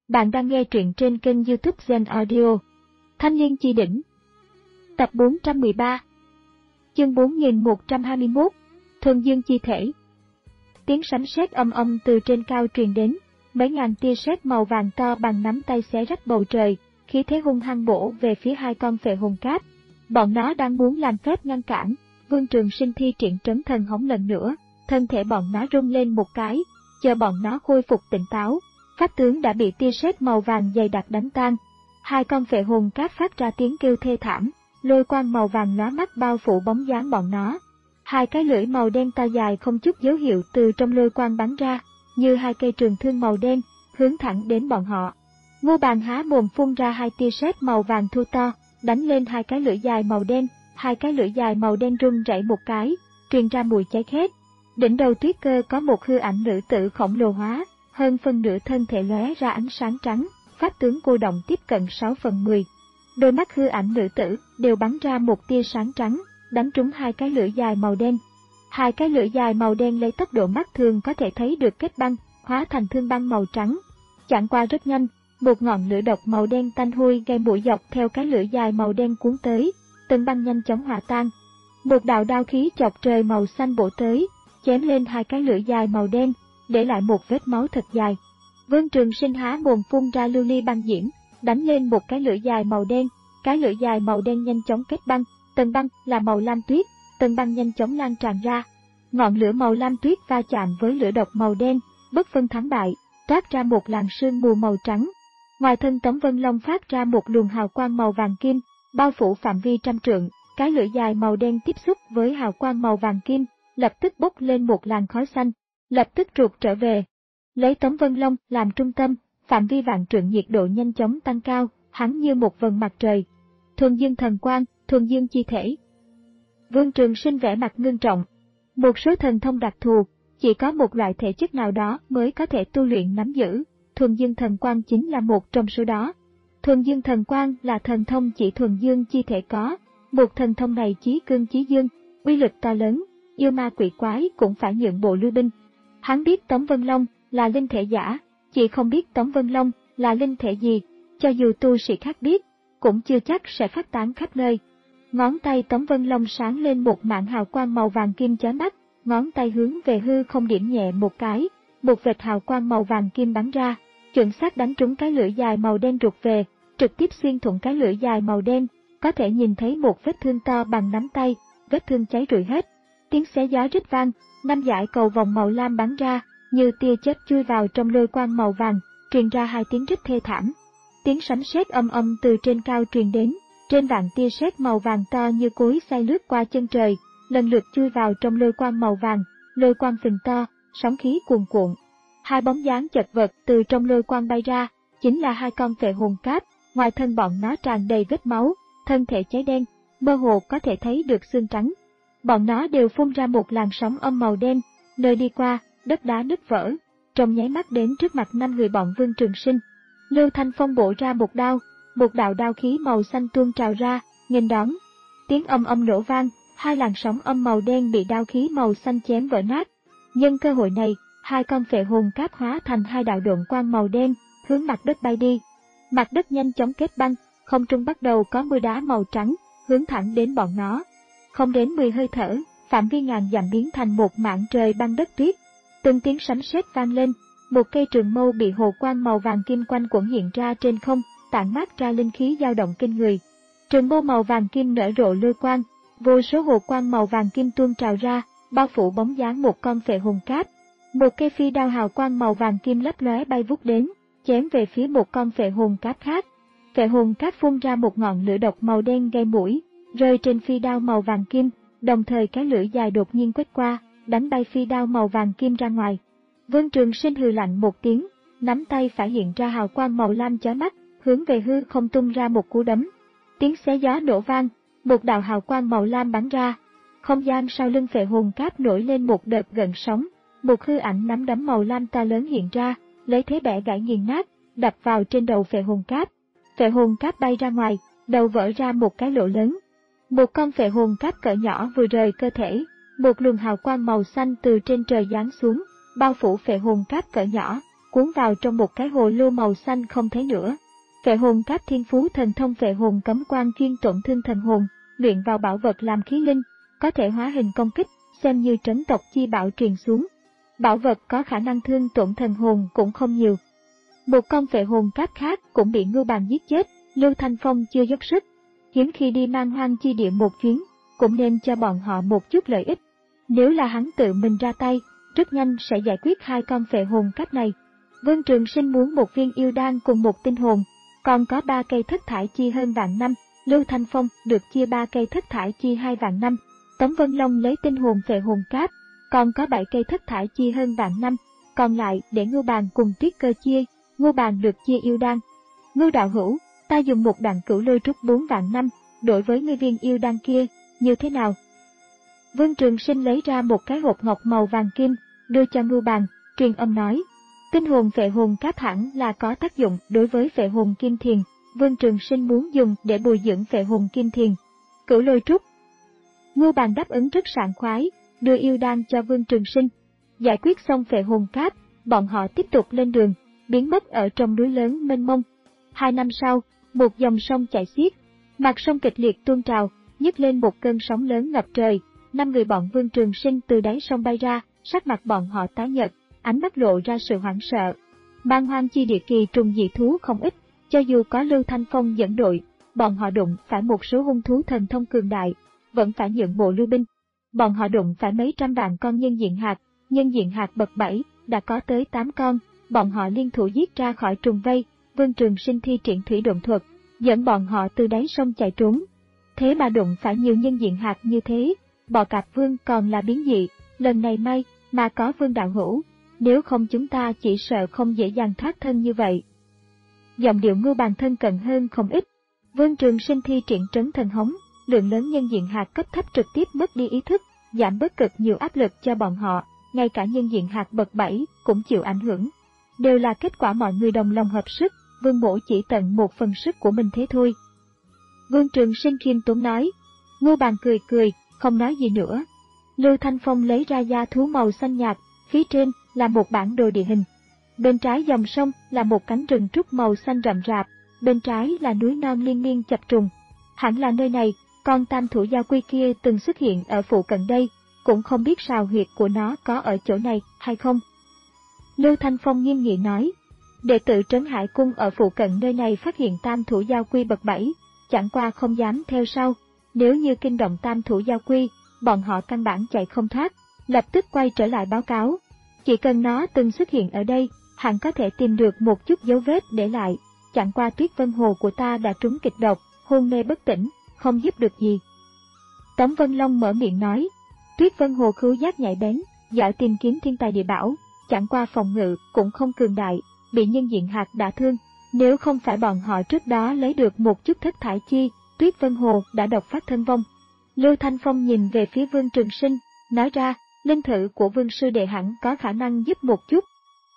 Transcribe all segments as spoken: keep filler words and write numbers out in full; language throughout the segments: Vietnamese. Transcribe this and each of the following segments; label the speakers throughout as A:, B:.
A: Bạn đang nghe truyện trên kênh YouTube Zen Audio. Thanh Liên Chi Đỉnh. Tập bốn trăm mười ba. Chương bốn nghìn một trăm hai mươi mốt. Thuần Dương Chi Thể. Tiếng sấm sét âm âm từ trên cao truyền đến, mấy ngàn tia sét màu vàng to bằng nắm tay xé rách bầu trời, khí thế hung hăng bổ về phía hai con phệ hồn cáp. Bọn nó đang muốn làm phép ngăn cản. Vương Trường Sinh thi triển trấn thần hống lần nữa, thân thể bọn nó rung lên một cái, chờ bọn nó khôi phục tỉnh táo. Pháp tướng đã bị tia sét màu vàng dày đặc đánh tan. Hai con phệ hồn cáp phát ra tiếng kêu thê thảm, lôi quang màu vàng lóa mắt bao phủ bóng dáng bọn nó. Hai cái lưỡi màu đen to dài không chút dấu hiệu từ trong lôi quang bắn ra, như hai cây trường thương màu đen, hướng thẳng đến bọn họ. Ngô Bàn há mồm phun ra hai tia sét màu vàng thu to, đánh lên hai cái lưỡi dài màu đen. Hai cái lưỡi dài màu đen rung rẩy một cái, truyền ra mùi cháy khét. Đỉnh đầu Tuyết Cơ có một hư ảnh nữ tử khổng lồ hóa, hơn phân nửa thân thể lóe ra ánh sáng trắng, pháp tướng cô động tiếp cận sáu phần mười. Đôi mắt hư ảnh nữ tử đều bắn ra một tia sáng trắng, đánh trúng hai cái lưỡi dài màu đen. Hai cái lưỡi dài màu đen lấy tốc độ mắt thường có thể thấy được kết băng, hóa thành thương băng màu trắng. Chẳng qua rất nhanh, một ngọn lửa độc màu đen tanh hôi gây mũi dọc theo cái lưỡi dài màu đen cuốn tới, từng băng nhanh chóng hòa tan. Một đạo đao khí chọc trời màu xanh bổ tới, chém lên hai cái lưỡi dài màu đen, để lại một vết máu thật dài. Vương Trường Sinh há mồm phun ra lưu ly băng diễm, đánh lên một cái lưỡi dài màu đen, cái lưỡi dài màu đen nhanh chóng kết băng, tầng băng là màu lam tuyết, tầng băng nhanh chóng lan tràn ra. Ngọn lửa màu lam tuyết va chạm với lửa độc màu đen, bất phân thắng bại, toát ra một làn sương mù màu trắng. Ngoài thân Tống Vân Long phát ra một luồng hào quang màu vàng kim, bao phủ phạm vi trăm trượng, cái lưỡi dài màu đen tiếp xúc với hào quang màu vàng kim, lập tức bốc lên một làn khói xanh, lập tức rụt trở về. Lấy Tống Vân Long làm trung tâm, phạm vi vạn trượng nhiệt độ nhanh chóng tăng cao, hắn như một vầng mặt trời. Thuần Dương Thần Quang, Thuần Dương Chi Thể. Vương Trường Sinh vẻ mặt ngưng trọng. Một số thần thông đặc thù, chỉ có một loại thể chất nào đó mới có thể tu luyện nắm giữ, Thuần Dương Thần Quang chính là một trong số đó. Thuần Dương Thần Quang là thần thông chỉ Thuần Dương Chi Thể có, một thần thông này chí cương chí dương, uy lực to lớn, yêu ma quỷ quái cũng phải nhượng bộ lui binh. Hắn biết Tống Vân Long là linh thể giả, chỉ không biết Tống Vân Long là linh thể gì, cho dù tu sĩ khác biết, cũng chưa chắc sẽ phát tán khắp nơi. Ngón tay Tống Vân Long sáng lên một mảng hào quang màu vàng kim chói mắt, ngón tay hướng về hư không điểm nhẹ một cái, một vệt hào quang màu vàng kim bắn ra, chuẩn xác đánh trúng cái lưỡi dài màu đen rụt về, trực tiếp xuyên thủng cái lưỡi dài màu đen, có thể nhìn thấy một vết thương to bằng nắm tay, vết thương cháy rụi hết. Tiếng xé gió rít vang, năm dải cầu vòng màu lam bắn ra, như tia chớp chui vào trong lôi quang màu vàng, truyền ra hai tiếng rít thê thảm. Tiếng sấm sét âm âm từ trên cao truyền đến, trên vạn tia sét màu vàng to như cối xay lướt qua chân trời, lần lượt chui vào trong lôi quang màu vàng, lôi quang phình to, sóng khí cuồn cuộn. Hai bóng dáng chật vật từ trong lôi quang bay ra, chính là hai con phệ hồn cáp, ngoài thân bọn nó tràn đầy vết máu, thân thể cháy đen, mơ hồ có thể thấy được xương trắng. Bọn nó đều phun ra một làn sóng âm màu đen, nơi đi qua, đất đá nứt vỡ, trong nháy mắt đến trước mặt năm người bọn Vương Trường Sinh. Lưu Thanh Phong bổ ra một đao, một đạo đao khí màu xanh tuôn trào ra, nghênh đón. Tiếng âm âm nổ vang, hai làn sóng âm màu đen bị đao khí màu xanh chém vỡ nát. Nhân cơ hội này, hai con phệ hồn cáp hóa thành hai đạo độn quang màu đen, hướng mặt đất bay đi. Mặt đất nhanh chóng kết băng, không trung bắt đầu có mưa đá màu trắng, hướng thẳng đến bọn nó. Không đến mười hơi thở, phạm vi ngàn dặm biến thành một mảng trời băng đất tuyết. Từng tiếng sấm sét vang lên, một cây trường mâu bị hồ quang màu vàng kim quanh quẩn hiện ra trên không, tản mát ra linh khí dao động kinh người. Trường mâu màu vàng kim nở rộ lôi quang, vô số hồ quang màu vàng kim tuôn trào ra, bao phủ bóng dáng một con phệ hồn cáp. Một cây phi đao hào quang màu vàng kim lấp lóe bay vút đến, chém về phía một con phệ hồn cáp khác. Phệ hồn cáp phun ra một ngọn lửa độc màu đen gây mũi, rơi trên phi đao màu vàng kim, đồng thời cái lưỡi dài đột nhiên quét qua, đánh bay phi đao màu vàng kim ra ngoài. Vương Trường Sinh hừ lạnh một tiếng, nắm tay phải hiện ra hào quang màu lam chói mắt, hướng về hư không tung ra một cú đấm. Tiếng xé gió nổ vang, một đạo hào quang màu lam bắn ra. Không gian sau lưng phệ hồn cáp nổi lên một đợt gợn sóng, một hư ảnh nắm đấm màu lam to lớn hiện ra, lấy thế bẻ gãy nghiền nát, đập vào trên đầu phệ hồn cáp. Phệ hồn cáp bay ra ngoài, đầu vỡ ra một cái lỗ lớn. Một con phệ hồn cáp cỡ nhỏ vừa rời cơ thể, một luồng hào quang màu xanh từ trên trời giáng xuống, bao phủ phệ hồn cáp cỡ nhỏ, cuốn vào trong một cái hồ lô màu xanh không thấy nữa. Phệ hồn cáp thiên phú thần thông phệ hồn cấm quan chuyên tổn thương thần hồn, luyện vào bảo vật làm khí linh, có thể hóa hình công kích, xem như trấn tộc chi bảo truyền xuống. Bảo vật có khả năng thương tổn thần hồn cũng không nhiều. Một con phệ hồn cáp khác cũng bị Ngưu Bàng giết chết, Lưu Thanh Phong chưa dốc sức. Hiếm khi đi Man Hoang chi địa một chuyến, cũng nên cho bọn họ một chút lợi ích. Nếu là hắn tự mình ra tay, rất nhanh sẽ giải quyết hai con phệ hồn cáp này. Vương Trường Sinh muốn một viên yêu đan cùng một tinh hồn, còn có ba cây thất thải chi hơn vạn năm. Lưu Thanh Phong được chia ba cây thất thải chi hai vạn năm. Tống Vân Long lấy tinh hồn phệ hồn cáp, còn có bảy cây thất thải chi hơn vạn năm, còn lại để Ngưu Bàng cùng Tuyết Cơ chia. Ngưu Bàng được chia yêu đan. Ngưu đạo hữu, ta dùng một đặng cửu lôi trúc bốn vạn năm, đổi với ngươi viên yêu đan kia, như thế nào? Vương Trường Sinh lấy ra một cái hộp ngọc màu vàng kim, đưa cho Ngưu Bàng, truyền âm nói. Tinh hồn phệ hồn cáp hẳn là có tác dụng đối với phệ hồn kim thiền, Vương Trường Sinh muốn dùng để bồi dưỡng phệ hồn kim thiền. Cửu lôi trúc. Ngưu Bàng đáp ứng rất sảng khoái, đưa yêu đan cho Vương Trường Sinh. Giải quyết xong phệ hồn cáp, bọn họ tiếp tục lên đường, biến mất ở trong núi lớn mênh mông. Hai năm sau, một dòng sông chảy xiết, mặt sông kịch liệt tuôn trào, nhấc lên một cơn sóng lớn ngập trời. Năm người bọn Vương Trường Sinh từ đáy sông bay ra, sắc mặt bọn họ tái nhợt, ánh mắt lộ ra sự hoảng sợ. Man Hoang chi địa kỳ trùng dị thú không ít, cho dù có Lưu Thanh Phong dẫn đội, bọn họ đụng phải một số hung thú thần thông cường đại, vẫn phải nhượng bộ lui binh. Bọn họ đụng phải mấy trăm vạn con nhân diện hạt, nhân diện hạt bậc bảy, đã có tới tám con, bọn họ liên thủ giết ra khỏi trùng vây. Vương Trường Sinh thi triển thủy độn thuật, dẫn bọn họ từ đáy sông chạy trốn. Thế mà đụng phải nhiều nhân diện hạt như thế, bọ cạp vương còn là biến dị, lần này may mà có Vương đạo hữu, nếu không chúng ta chỉ sợ không dễ dàng thoát thân như vậy. Giọng điệu Ngưu Bàng thân cận hơn không ít. Vương Trường Sinh thi triển trấn thần hống, lượng lớn nhân diện hạt cấp thấp trực tiếp mất đi ý thức, giảm bớt cực nhiều áp lực cho bọn họ, ngay cả nhân diện hạt bậc bảy cũng chịu ảnh hưởng. Đều là kết quả mọi người đồng lòng hợp sức, Vương mỗ chỉ tận một phần sức của mình thế thôi. Vương Trường Sinh khiêm tốn nói. Ngưu Bàng cười cười, không nói gì nữa. Lưu Thanh Phong lấy ra da thú màu xanh nhạt, phía trên là một bản đồ địa hình. Bên trái dòng sông là một cánh rừng trúc màu xanh rậm rạp, bên trái là núi non liên miên chập trùng. Hẳn là nơi này, con tam thủ giao quy kia từng xuất hiện ở phụ cận đây, cũng không biết sào huyệt của nó có ở chỗ này hay không. Lưu Thanh Phong nghiêm nghị nói. Đệ tử Trấn Hải Cung ở phụ cận nơi này phát hiện tam thủ giao quy bậc bảy, chẳng qua không dám theo sau. Nếu như kinh động tam thủ giao quy, bọn họ căn bản chạy không thoát, lập tức quay trở lại báo cáo. Chỉ cần nó từng xuất hiện ở đây, hẳn có thể tìm được một chút dấu vết để lại. Chẳng qua Tuyết Vân Hồ của ta đã trúng kịch độc, hôn mê bất tỉnh, không giúp được gì. Tống Vân Long mở miệng nói. Tuyết Vân Hồ khứu giác nhạy bén, giỏi tìm kiếm thiên tài địa bảo, chẳng qua phòng ngự cũng không cường đại, bị nhân diện hạt đả thương. Nếu không phải bọn họ trước đó lấy được một chút thất thải chi, Tuyết Vân Hồ đã độc phát thân vong. Lưu Thanh Phong nhìn về phía Vương Trường Sinh, nói ra, linh thử của Vương sư đệ hẳn có khả năng giúp một chút.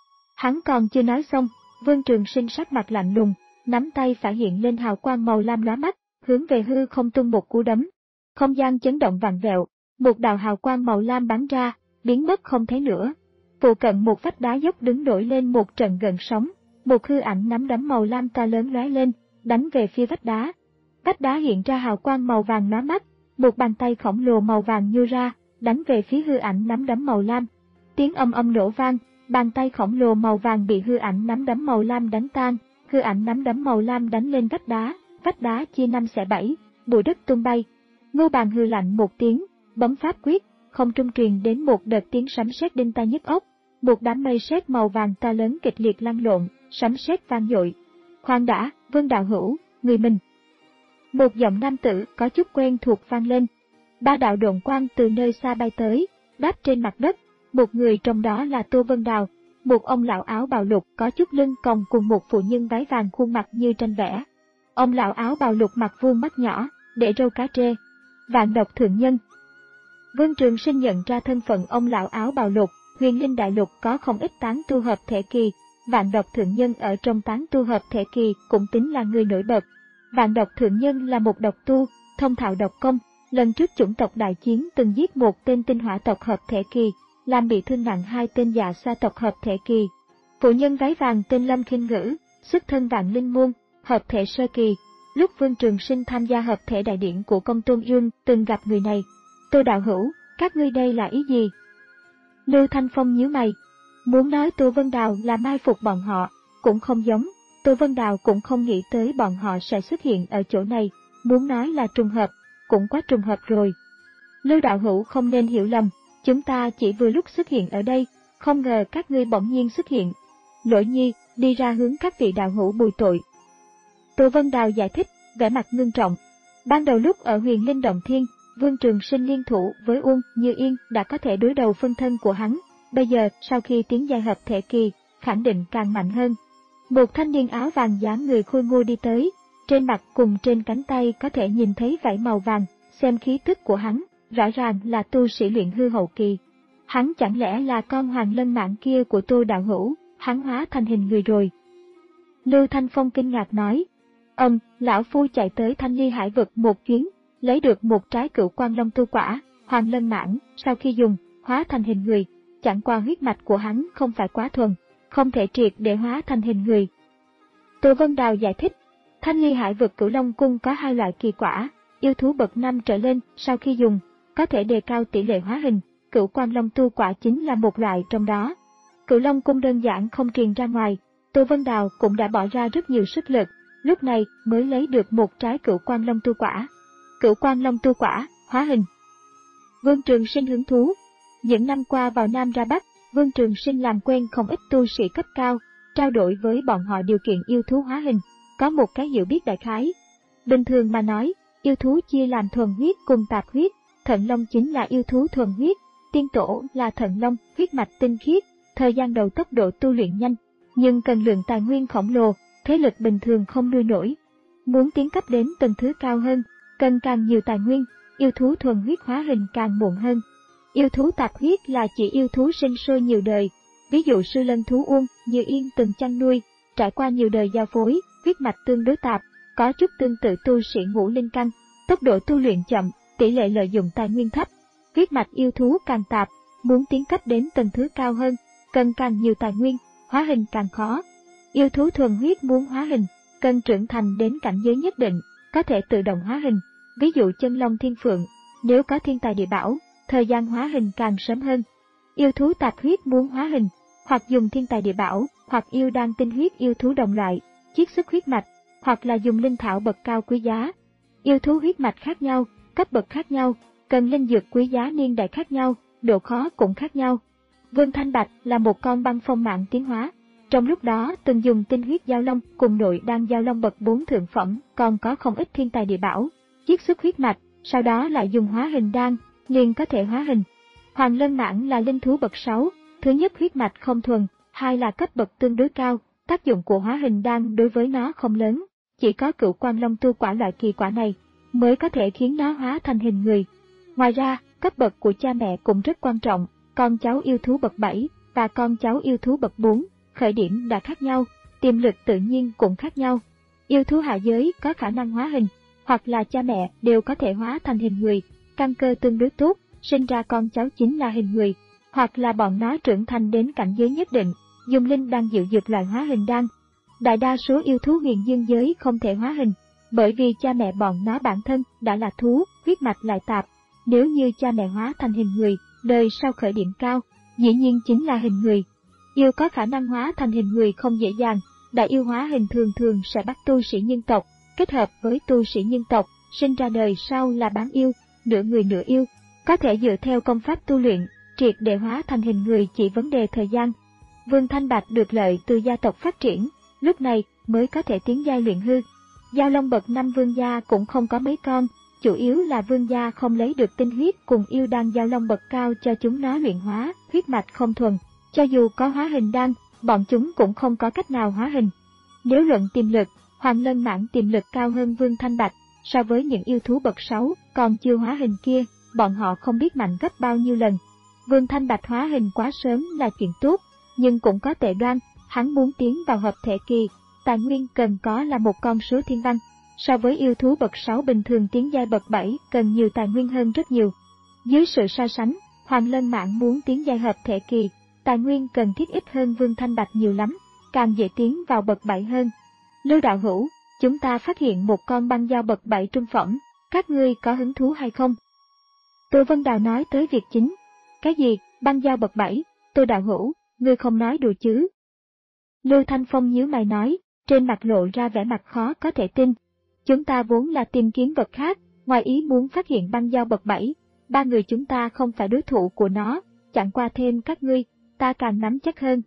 A: Hắn còn chưa nói xong, Vương Trường Sinh sắc mặt lạnh lùng, nắm tay phải hiện lên hào quang màu lam lóa mắt, hướng về hư không tung một cú đấm. Không gian chấn động vặn vẹo, một đạo hào quang màu lam bắn ra, biến mất không thấy nữa. Phụ cận một vách đá dốc đứng nổi lên một trận gợn sóng, một hư ảnh nắm đấm màu lam to lớn lóe lên, đánh về phía vách đá. Vách đá hiện ra hào quang màu vàng lóa mắt, một bàn tay khổng lồ màu vàng nhô ra, đánh về phía hư ảnh nắm đấm màu lam. Tiếng âm âm nổ vang, bàn tay khổng lồ màu vàng bị hư ảnh nắm đấm màu lam đánh tan, hư ảnh nắm đấm màu lam đánh lên vách đá, vách đá chia năm xẻ bảy, bụi đất tung bay. Ngưu Bàng hư lạnh một tiếng, bấm pháp quyết, không trung truyền đến một đợt tiếng sấm sét đinh tai nhức óc, một đám mây sét màu vàng to lớn kịch liệt lăn lộn, sấm sét vang dội. Khoan đã, Vương đạo hữu, người mình. Một giọng nam tử có chút quen thuộc vang lên. Ba đạo độn quang từ nơi xa bay tới, đáp trên mặt đất. Một người trong đó là Tô Vân Đào, một ông lão áo bào lục có chút lưng còng cùng một phụ nhân váy vàng khuôn mặt như tranh vẽ. Ông lão áo bào lục mặt vuông mắt nhỏ, để râu cá trê. Vạn độc thượng nhân. Vương Trường Sinh nhận ra thân phận ông lão áo bào lục. Huyền Linh Đại Lục có không ít tán tu hợp thể kỳ, Vạn độc thượng nhân ở trong tán tu hợp thể kỳ cũng tính là người nổi bật. Vạn độc thượng nhân là một độc tu, thông thạo độc công, lần trước chủng tộc đại chiến từng giết một tên tinh hỏa tộc hợp thể kỳ, làm bị thương nặng hai tên dạ sa tộc hợp thể kỳ. Phụ nhân váy vàng tên Lâm Khinh Ngữ, xuất thân Vạn Linh môn, hợp thể sơ kỳ. Lúc Vương Trường Sinh tham gia hợp thể đại điển của Công Tôn Dương từng gặp người này. Tô đạo hữu, các ngươi đây là ý gì? Lưu Thanh Phong nhíu mày. Muốn nói Tô Vân Đào là mai phục bọn họ, cũng không giống. Tô Vân Đào cũng không nghĩ tới bọn họ sẽ xuất hiện ở chỗ này. Muốn nói là trùng hợp, cũng quá trùng hợp rồi. Lưu đạo hữu không nên hiểu lầm, chúng ta chỉ vừa lúc xuất hiện ở đây, không ngờ các ngươi bỗng nhiên xuất hiện. Lỗi nhi, đi ra hướng các vị đạo hữu bùi tội. Tô Vân Đào giải thích, vẻ mặt ngưng trọng. Ban đầu lúc ở Huyền Linh Động Thiên, Vương Trường Sinh liên thủ với Uông Như Yên đã có thể đối đầu phân thân của hắn. Bây giờ, sau khi tiến giai hợp thể kỳ, khẳng định càng mạnh hơn. Một thanh niên áo vàng dáng người khôi ngô đi tới, trên mặt cùng trên cánh tay có thể nhìn thấy vảy màu vàng, xem khí tức của hắn, rõ ràng là tu sĩ luyện hư hậu kỳ. Hắn chẳng lẽ là con Hoàng Lân Mãng kia của Tô đạo hữu, hắn hóa thành hình người rồi. Lưu Thanh Phong kinh ngạc nói, ông, lão phu chạy tới Thanh Ly Hải vực một chuyến, lấy được một trái Cửu Quan Long tu quả, Hoàng Lân Mãng, sau khi dùng, hóa thành hình người, chẳng qua huyết mạch của hắn không phải quá thuần, không thể triệt để hóa thành hình người. Tô Vân Đào giải thích, Thanh Ly Hải vực Cửu Long Cung có hai loại kỳ quả, yêu thú bậc năm trở lên, sau khi dùng, có thể đề cao tỷ lệ hóa hình, Cửu Quan Long tu quả chính là một loại trong đó. Cửu Long Cung đơn giản không truyền ra ngoài, Tô Vân Đào cũng đã bỏ ra rất nhiều sức lực, lúc này mới lấy được một trái Cửu Quan Long tu quả. Cửu Quan Long tu quả, hóa hình. Vương Trường Sinh hứng thú. Những năm qua vào Nam ra Bắc, Vương Trường Sinh làm quen không ít tu sĩ cấp cao, trao đổi với bọn họ điều kiện yêu thú hóa hình, có một cái hiểu biết đại khái. Bình thường mà nói, yêu thú chia làm thuần huyết cùng tạp huyết, Thận Long chính là yêu thú thuần huyết, tiên tổ là Thận Long, huyết mạch tinh khiết, thời gian đầu tốc độ tu luyện nhanh, nhưng cần lượng tài nguyên khổng lồ, thế lực bình thường không nuôi nổi. Muốn tiến cấp đến tầng thứ cao hơn, cần càng nhiều tài nguyên, yêu thú thuần huyết hóa hình càng muộn hơn. Yêu thú tạp huyết là chỉ yêu thú sinh sôi nhiều đời, ví dụ Sư Lân thú Uông Như Yên từng chăn nuôi, trải qua nhiều đời giao phối, huyết mạch tương đối tạp, có chút tương tự tu sĩ ngũ linh căn, tốc độ tu luyện chậm, tỷ lệ lợi dụng tài nguyên thấp. Huyết mạch yêu thú càng tạp, muốn tiến cấp đến tầng thứ cao hơn, cần càng nhiều tài nguyên, hóa hình càng khó. Yêu thú thuần huyết muốn hóa hình, cần trưởng thành đến cảnh giới nhất định, có thể tự động hóa hình, ví dụ Chân Long Thiên Phượng, nếu có thiên tài địa bảo, thời gian hóa hình càng sớm hơn. Yêu thú tạp huyết muốn hóa hình, hoặc dùng thiên tài địa bảo, hoặc yêu đan tinh huyết yêu thú đồng loại, chiết xuất huyết mạch, hoặc là dùng linh thảo bậc cao quý giá. Yêu thú huyết mạch khác nhau, cấp bậc khác nhau, cần linh dược quý giá niên đại khác nhau, độ khó cũng khác nhau. Vương Thanh Bạch là một con băng phong mạng tiến hóa, trong lúc đó từng dùng tinh huyết giao long cùng nội đan giao long bậc bốn thượng phẩm, còn có không ít thiên tài địa bảo, chiết xuất huyết mạch, sau đó lại dùng hóa hình đan, liền có thể hóa hình. Hoàng Lân Mãng là linh thú bậc sáu, thứ nhất huyết mạch không thuần, hai là cấp bậc tương đối cao, tác dụng của hóa hình đan đối với nó không lớn, chỉ có Cửu Quan Long tu quả loại kỳ quả này mới có thể khiến nó hóa thành hình người. Ngoài ra, cấp bậc của cha mẹ cũng rất quan trọng, con cháu yêu thú bậc bảy và con cháu yêu thú bậc bốn, khởi điểm đã khác nhau, tiềm lực tự nhiên cũng khác nhau. Yêu thú hạ giới có khả năng hóa hình, hoặc là cha mẹ đều có thể hóa thành hình người, căn cơ tương đối tốt, sinh ra con cháu chính là hình người, hoặc là bọn nó trưởng thành đến cảnh giới nhất định, dùng linh đan diệu dược loại hóa hình đan. Đại đa số yêu thú huyền dương giới không thể hóa hình, bởi vì cha mẹ bọn nó bản thân đã là thú, huyết mạch lại tạp. Nếu như cha mẹ hóa thành hình người, đời sau khởi điểm cao, dĩ nhiên chính là hình người. Yêu có khả năng hóa thành hình người không dễ dàng, đại yêu hóa hình thường thường sẽ bắt tu sĩ nhân tộc, kết hợp với tu sĩ nhân tộc, sinh ra đời sau là bán yêu, nửa người nửa yêu, có thể dựa theo công pháp tu luyện, triệt để hóa thành hình người chỉ vấn đề thời gian. Vương Thanh Bạch được lợi từ gia tộc phát triển, lúc này mới có thể tiến giai luyện hư. Giao long bậc năm vương gia cũng không có mấy con, chủ yếu là vương gia không lấy được tinh huyết cùng yêu đan giao long bậc cao cho chúng nó luyện hóa, huyết mạch không thuần, cho dù có hóa hình đan, bọn chúng cũng không có cách nào hóa hình. Nếu luận tiềm lực, Hoàng Lân Mãng tiềm lực cao hơn Vương Thanh Bạch, so với những yêu thú bậc sáu còn chưa hóa hình kia, bọn họ không biết mạnh gấp bao nhiêu lần. Vương Thanh Bạch hóa hình quá sớm là chuyện tốt, nhưng cũng có tệ đoan, hắn muốn tiến vào hợp thể kỳ, tài nguyên cần có là một con số thiên văn. So với yêu thú bậc sáu bình thường tiến giai bậc bảy cần nhiều tài nguyên hơn rất nhiều. Dưới sự so sánh, Hoàng Lân Mãng muốn tiến giai hợp thể kỳ, tài nguyên cần thiết ít hơn Vương Thanh Bạch nhiều lắm, càng dễ tiến vào bậc bảy hơn. Lưu đạo hữu, chúng ta phát hiện một con băng dao bậc bảy trung phẩm, các ngươi có hứng thú hay không? Tô Vân Đào nói tới việc chính. Cái gì, băng dao bậc bảy, Tô đạo hữu, ngươi không nói đùa chứ? Lưu Thanh Phong nhíu mày nói, trên mặt lộ ra vẻ mặt khó có thể tin. Chúng ta vốn là tìm kiếm vật khác, ngoài ý muốn phát hiện băng dao bậc bảy, ba người chúng ta không phải đối thủ của nó, chẳng qua thêm các ngươi, ta càng nắm chắc hơn.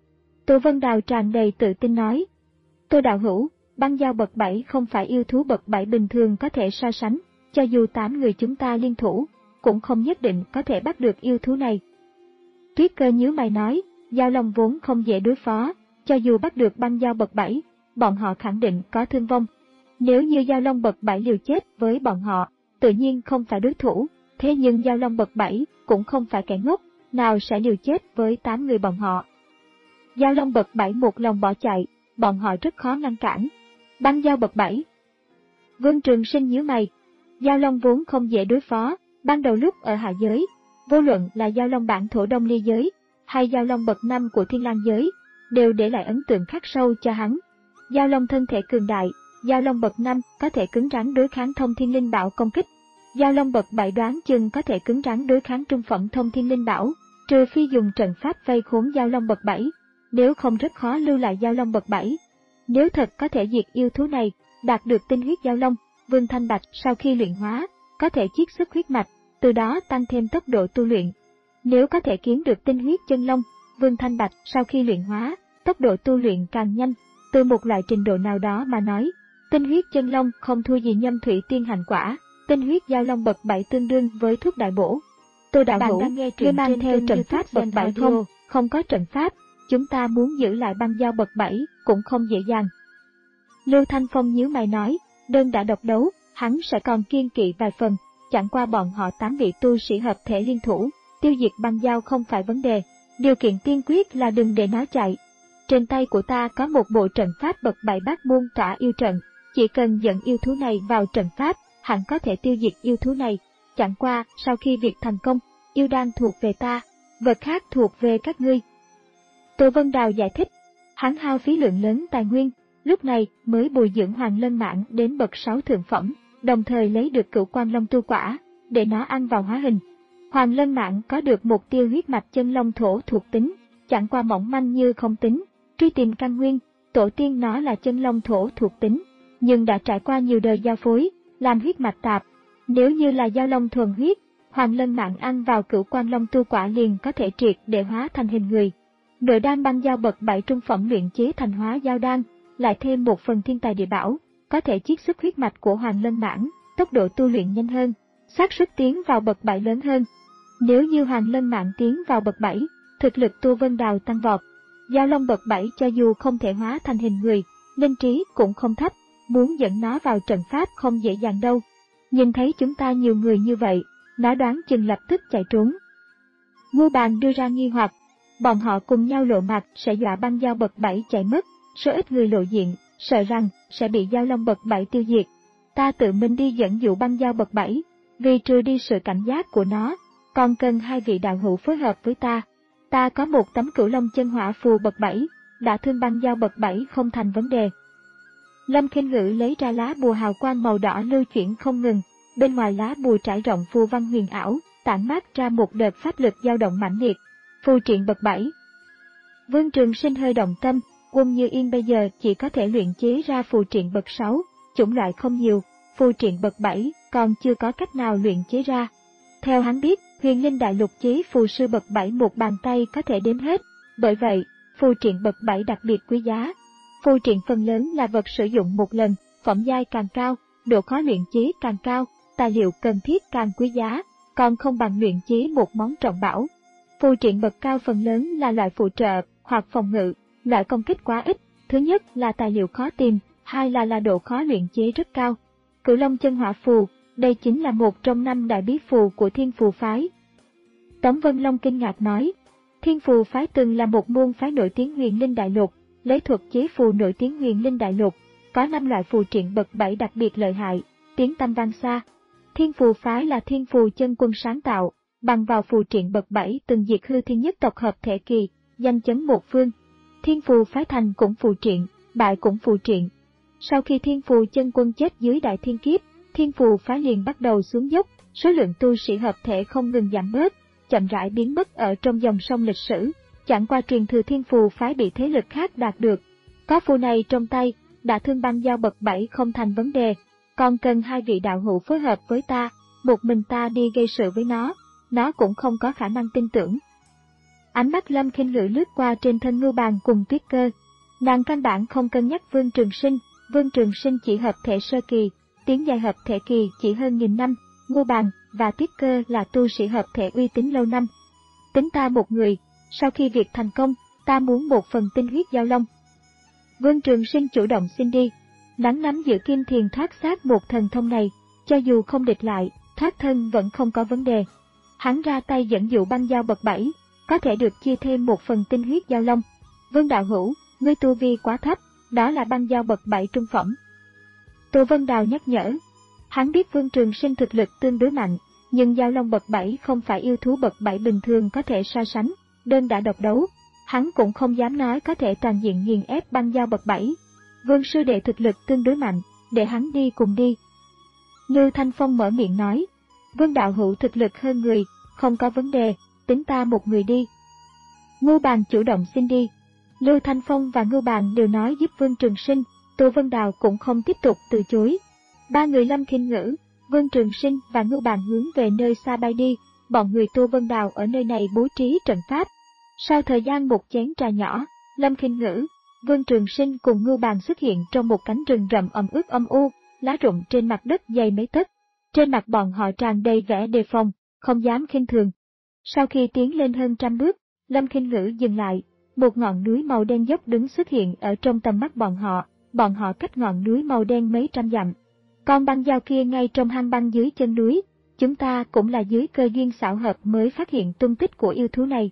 A: Tô Vân Đào tràn đầy tự tin nói, Tô đạo hữu, băng dao bậc bảy không phải yêu thú bậc bảy bình thường có thể so sánh, cho dù tám người chúng ta liên thủ, cũng không nhất định có thể bắt được yêu thú này. Tuyết Cơ nhíu mày nói, Giao Long vốn không dễ đối phó, cho dù bắt được băng dao bậc bảy, bọn họ khẳng định có thương vong. Nếu như Giao Long bậc bảy liều chết với bọn họ, tự nhiên không phải đối thủ, thế nhưng Giao Long bậc bảy cũng không phải kẻ ngốc, nào sẽ liều chết với tám người bọn họ. Giao Long bậc bảy một lòng bỏ chạy, bọn họ rất khó ngăn cản. Băng dao bậc bảy. Vương Trường Sinh nhíu mày, Giao Long vốn không dễ đối phó, ban đầu lúc ở hạ giới, vô luận là Giao Long bản thổ Đông Ly giới, hay Giao Long bậc năm của Thiên Lang giới, đều để lại ấn tượng khắc sâu cho hắn. Giao Long thân thể cường đại, Giao Long bậc năm có thể cứng rắn đối kháng thông thiên linh bảo công kích. Giao Long bậc bảy đoán chừng có thể cứng rắn đối kháng trung phẩm thông thiên linh bảo, trừ phi dùng trận pháp vây khốn Giao Long bậc bảy, nếu không rất khó lưu lại Giao Long bậc bảy. Nếu thật có thể diệt yêu thú này, đạt được tinh huyết Giao Long, Vương Thanh Bạch sau khi luyện hóa, có thể chiết xuất huyết mạch, từ đó tăng thêm tốc độ tu luyện. Nếu có thể kiếm được tinh huyết chân long, Vương Thanh Bạch sau khi luyện hóa, tốc độ tu luyện càng nhanh, từ một loại trình độ nào đó mà nói, tinh huyết chân long không thua gì nhâm thủy tiên hành quả, tinh huyết Giao Long bậc bảy tương đương với thuốc đại bổ. Tô đạo hữu, ngươi mang theo trận pháp bậc bảy không? Không có trận pháp, chúng ta muốn giữ lại băng dao bậc bảy cũng không dễ dàng. Lưu Thanh Phong nhíu mày nói, đơn đã độc đấu, hắn sẽ còn kiên kỵ vài phần, chẳng qua bọn họ tám vị tu sĩ hợp thể liên thủ, tiêu diệt băng dao không phải vấn đề, điều kiện tiên quyết là đừng để nó chạy. Trên tay của ta có một bộ trận pháp bậc bảy bát môn tỏa yêu trận, chỉ cần dẫn yêu thú này vào trận pháp, hẳn có thể tiêu diệt yêu thú này. Chẳng qua, sau khi việc thành công, yêu đan thuộc về ta, vật khác thuộc về các ngươi. Tô Vân Đào giải thích, hắn hao phí lượng lớn tài nguyên, lúc này mới bồi dưỡng Hoàng Lân Mãng đến bậc sáu thượng phẩm, đồng thời lấy được Cửu Quan Long tu quả, để nó ăn vào hóa hình. Hoàng Lân Mãng có được một tia huyết mạch chân long thổ thuộc tính, chẳng qua mỏng manh như không tính, truy tìm căn nguyên, tổ tiên nó là chân long thổ thuộc tính, nhưng đã trải qua nhiều đời giao phối, làm huyết mạch tạp. Nếu như là Giao Long thuần huyết, Hoàng Lân Mãng ăn vào Cửu Quan Long tu quả liền có thể triệt để hóa thành hình người. Nội đan băng dao bậc bảy trung phẩm luyện chế thành hóa giao đan, lại thêm một phần thiên tài địa bảo, có thể chiết xuất huyết mạch của Hoàng Lân Mãng, tốc độ tu luyện nhanh hơn, xác suất tiến vào bậc bảy lớn hơn. Nếu như Hoàng Lân Mãng tiến vào bậc bảy, thực lực Tô Vân Đào tăng vọt. Giao Long bậc bảy cho dù không thể hóa thành hình người, linh trí cũng không thấp, muốn dẫn nó vào trận pháp không dễ dàng đâu. Nhìn thấy chúng ta nhiều người như vậy, nó đoán chừng lập tức chạy trốn. Ngô Bàn đưa ra nghi hoặc, bọn họ cùng nhau lộ mặt sẽ dọa băng dao bậc bảy chạy mất, số ít người lộ diện, sợ rằng sẽ bị Giao Long bậc bảy tiêu diệt. Ta tự mình đi dẫn dụ băng dao bậc bảy, vì trừ đi sự cảnh giác của nó, còn cần hai vị đạo hữu phối hợp với ta. Ta có một tấm Cửu Long chân hỏa phù bậc bảy, đã thương băng dao bậc bảy không thành vấn đề. Lâm Khinh Ngữ lấy ra lá bùa hào quang màu đỏ lưu chuyển không ngừng, bên ngoài lá bùa trải rộng phù văn huyền ảo, tản mát ra một đợt pháp lực dao động mãnh liệt. Phù triện bậc bảy. Vương Trường Sinh hơi động tâm, Quân Như Yên bây giờ chỉ có thể luyện chế ra phù triện bậc sáu, chủng loại không nhiều, phù triện bậc bảy còn chưa có cách nào luyện chế ra. Theo hắn biết, Huyền Linh Đại Lục chế phù sư bậc bảy một bàn tay có thể đếm hết, bởi vậy, phù triện bậc bảy đặc biệt quý giá. Phù triện phần lớn là vật sử dụng một lần, phẩm giai càng cao, độ khó luyện chế càng cao, tài liệu cần thiết càng quý giá, còn không bằng luyện chế một món trọng bảo. Phù triện bậc cao phần lớn là loại phụ trợ hoặc phòng ngự, loại công kích quá ít, thứ nhất là tài liệu khó tìm, hai là là độ khó luyện chế rất cao. Cửu Long chân hỏa phù, đây chính là một trong năm đại bí phù của Thiên Phù phái. Tống Vân Long kinh ngạc nói, Thiên Phù phái từng là một môn phái nổi tiếng Huyền Linh Đại Lục, lấy thuật chế phù nổi tiếng Huyền Linh Đại Lục, có năm loại phù triện bậc bảy đặc biệt lợi hại, tiếng tăm vang xa. Thiên Phù phái là Thiên Phù chân quân sáng tạo, bằng vào phù triện bậc bảy từng diệt hư thiên nhất tộc hợp thể kỳ, danh chấn một phương. Thiên phù phái thành cũng phù triện, bại cũng phù triện. Sau khi thiên phù chân quân chết dưới đại thiên kiếp, thiên phù phái liền bắt đầu xuống dốc, số lượng tu sĩ hợp thể không ngừng giảm bớt, chậm rãi biến mất ở trong dòng sông lịch sử. Chẳng qua truyền thừa thiên phù phái bị thế lực khác đạt được. Có phù này trong tay, đã thương băng giao bậc bảy không thành vấn đề, còn cần hai vị đạo hữu phối hợp với ta, một mình ta đi gây sự với nó, nó cũng không có khả năng tin tưởng. Ánh mắt Lâm Khinh Ngữ lướt qua trên thân Ngưu Bàn cùng Tuyết Cơ. Nàng căn bản không cân nhắc Vương Trường Sinh, Vương Trường Sinh chỉ hợp thể sơ kỳ, tiến giai hợp thể kỳ chỉ hơn nghìn năm, Ngưu Bàn và Tuyết Cơ là tu sĩ hợp thể uy tín lâu năm. Tính ta một người, sau khi việc thành công, ta muốn một phần tinh huyết giao long. Vương Trường Sinh chủ động xin đi. Nắng nắm giữ kim thiền thoát xác một thần thông này, cho dù không địch lại, thoát thân vẫn không có vấn đề. Hắn ra tay dẫn dụ băng giao bậc bảy, có thể được chia thêm một phần tinh huyết giao long. Vương đạo hữu, ngươi tu vi quá thấp, đó là băng giao bậc bảy trung phẩm. Tô Vân Đào nhắc nhở. Hắn biết Vương Trường Sinh thực lực tương đối mạnh, nhưng giao long bậc bảy không phải yêu thú bậc bảy bình thường có thể so sánh, đơn đã độc đấu. Hắn cũng không dám nói có thể toàn diện nghiền ép băng giao bậc bảy. Vương sư đệ thực lực tương đối mạnh, để hắn đi cùng đi. Lưu Thanh Phong mở miệng nói, Vương đạo hữu thực lực hơn người, không có vấn đề, tính ta một người đi. Ngưu Bàn chủ động xin đi. Lưu Thanh Phong và Ngưu Bàn đều nói giúp Vương Trường Sinh, Tô Vân Đào cũng không tiếp tục từ chối. Ba người Lâm Khinh Ngữ, Vương Trường Sinh và Ngưu Bàn hướng về nơi xa bay đi, bọn người Tô Vân Đào ở nơi này bố trí trận pháp. Sau thời gian một chén trà nhỏ, Lâm Khinh Ngữ, Vương Trường Sinh cùng Ngưu Bàn xuất hiện trong một cánh rừng rậm ẩm ướt âm u, lá rụng trên mặt đất dày mấy tấc. Trên mặt bọn họ tràn đầy vẻ đề phòng, không dám khinh thường. Sau khi tiến lên hơn trăm bước, Lâm Khinh Ngữ dừng lại, một ngọn núi màu đen dốc đứng xuất hiện ở trong tầm mắt bọn họ, bọn họ cách ngọn núi màu đen mấy trăm dặm. Con băng giao kia ngay trong hang băng dưới chân núi, chúng ta cũng là dưới cơ duyên xảo hợp mới phát hiện tung tích của yêu thú này.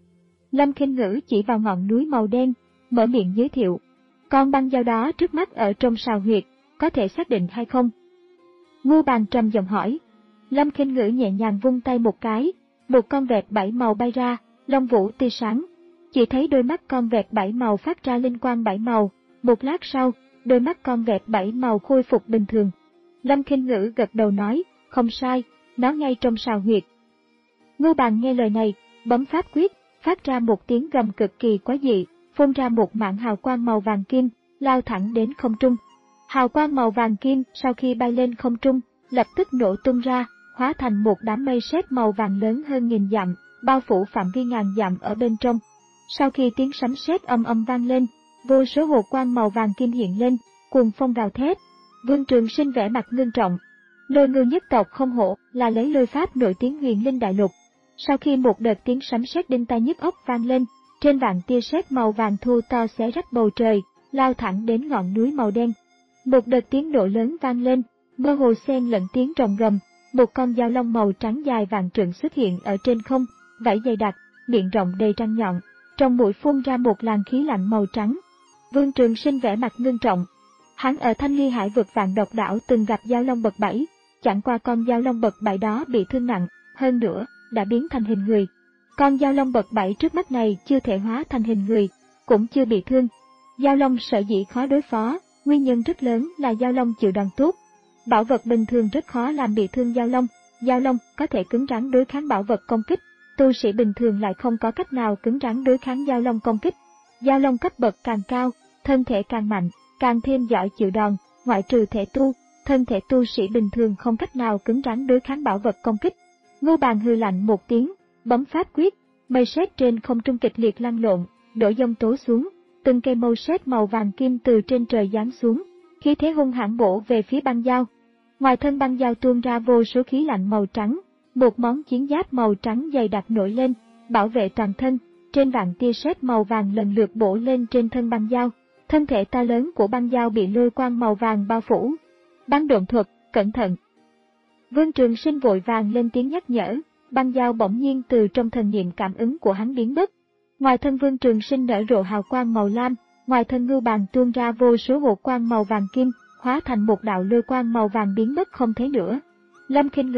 A: Lâm Khinh Ngữ chỉ vào ngọn núi màu đen, mở miệng giới thiệu. Con băng giao đó trước mắt ở trong sào huyệt, có thể xác định hay không? Ngưu Bàn trầm giọng hỏi. Lâm Khinh Ngữ nhẹ nhàng vung tay một cái, một con vẹt bảy màu bay ra, lông vũ tia sáng. Chỉ thấy đôi mắt con vẹt bảy màu phát ra linh quang bảy màu, một lát sau, đôi mắt con vẹt bảy màu khôi phục bình thường. Lâm Khinh Ngữ gật đầu nói, không sai, nó ngay trong sào huyệt. Ngưu Bàn nghe lời này, bấm pháp quyết, phát ra một tiếng gầm cực kỳ quái dị, phun ra một mảng hào quang màu vàng kim, lao thẳng đến không trung. Hào quang màu vàng kim sau khi bay lên không trung, lập tức nổ tung ra, hóa thành một đám mây sét màu vàng lớn hơn nghìn dặm, bao phủ phạm vi ngàn dặm ở bên trong. Sau khi tiếng sấm sét âm âm vang lên, vô số hồ quang màu vàng kim hiện lên, cuồng phong gào thét. Vương Trường Sinh vẻ mặt ngưng trọng. Lôi ngư nhất tộc không hổ là lấy lôi pháp nổi tiếng huyền linh đại lục. Sau khi một đợt tiếng sấm sét đinh tai nhức óc vang lên, trên vạn tia sét màu vàng thu to xé rách bầu trời, lao thẳng đến ngọn núi màu đen. Một đợt tiếng nổ lớn vang lên, mơ hồ xen lẫn tiếng rồng gầm, một con dao long màu trắng dài vàng trượng xuất hiện ở trên không, vảy dày đặc, miệng rộng đầy răng nhọn, trong mũi phun ra một làn khí lạnh màu trắng. Vương Trường Sinh vẻ mặt ngưng trọng. Hắn ở Thanh Ly Hải vực vạn độc đảo từng gặp dao long bậc bảy, chẳng qua con dao long bậc bảy đó bị thương nặng, hơn nữa đã biến thành hình người. Con dao long bậc bảy trước mắt này chưa thể hóa thành hình người, cũng chưa bị thương. Dao long sở dĩ khó đối phó, nguyên nhân rất lớn là dao long chịu đòn tốt. Bảo vật bình thường rất khó làm bị thương dao long, dao long có thể cứng rắn đối kháng bảo vật công kích, tu sĩ bình thường lại không có cách nào cứng rắn đối kháng dao long công kích. Dao long cấp bậc càng cao, thân thể càng mạnh, càng thêm giỏi chịu đòn, ngoại trừ thể tu, thân thể tu sĩ bình thường không cách nào cứng rắn đối kháng bảo vật công kích. Ngưu Bàn hừ lạnh một tiếng, bấm pháp quyết, mây sét trên không trung kịch liệt lăn lộn, đổ dông tố xuống, từng cây mâu sét màu vàng kim từ trên trời giáng xuống, khí thế hung hãn bổ về phía băng giao. Ngoài thân băng giao tuôn ra vô số khí lạnh màu trắng, một món chiến giáp màu trắng dày đặc nổi lên, bảo vệ toàn thân. Trên vạn tia sét màu vàng lần lượt bổ lên trên thân băng giao, thân thể to lớn của băng giao bị lôi quang màu vàng bao phủ. Băng độn thuật, cẩn thận! Vương Trường Sinh vội vàng lên tiếng nhắc nhở, băng giao bỗng nhiên từ trong thần niệm cảm ứng của hắn biến mất. Ngoài thân Vương Trường Sinh nở rộ hào quang màu lam, ngoài thân Ngưu Bàn tuôn ra vô số hồ quang màu vàng kim, hóa thành một đạo lôi quang màu vàng biến mất không thấy nữa. Lâm Khinh Ngữ,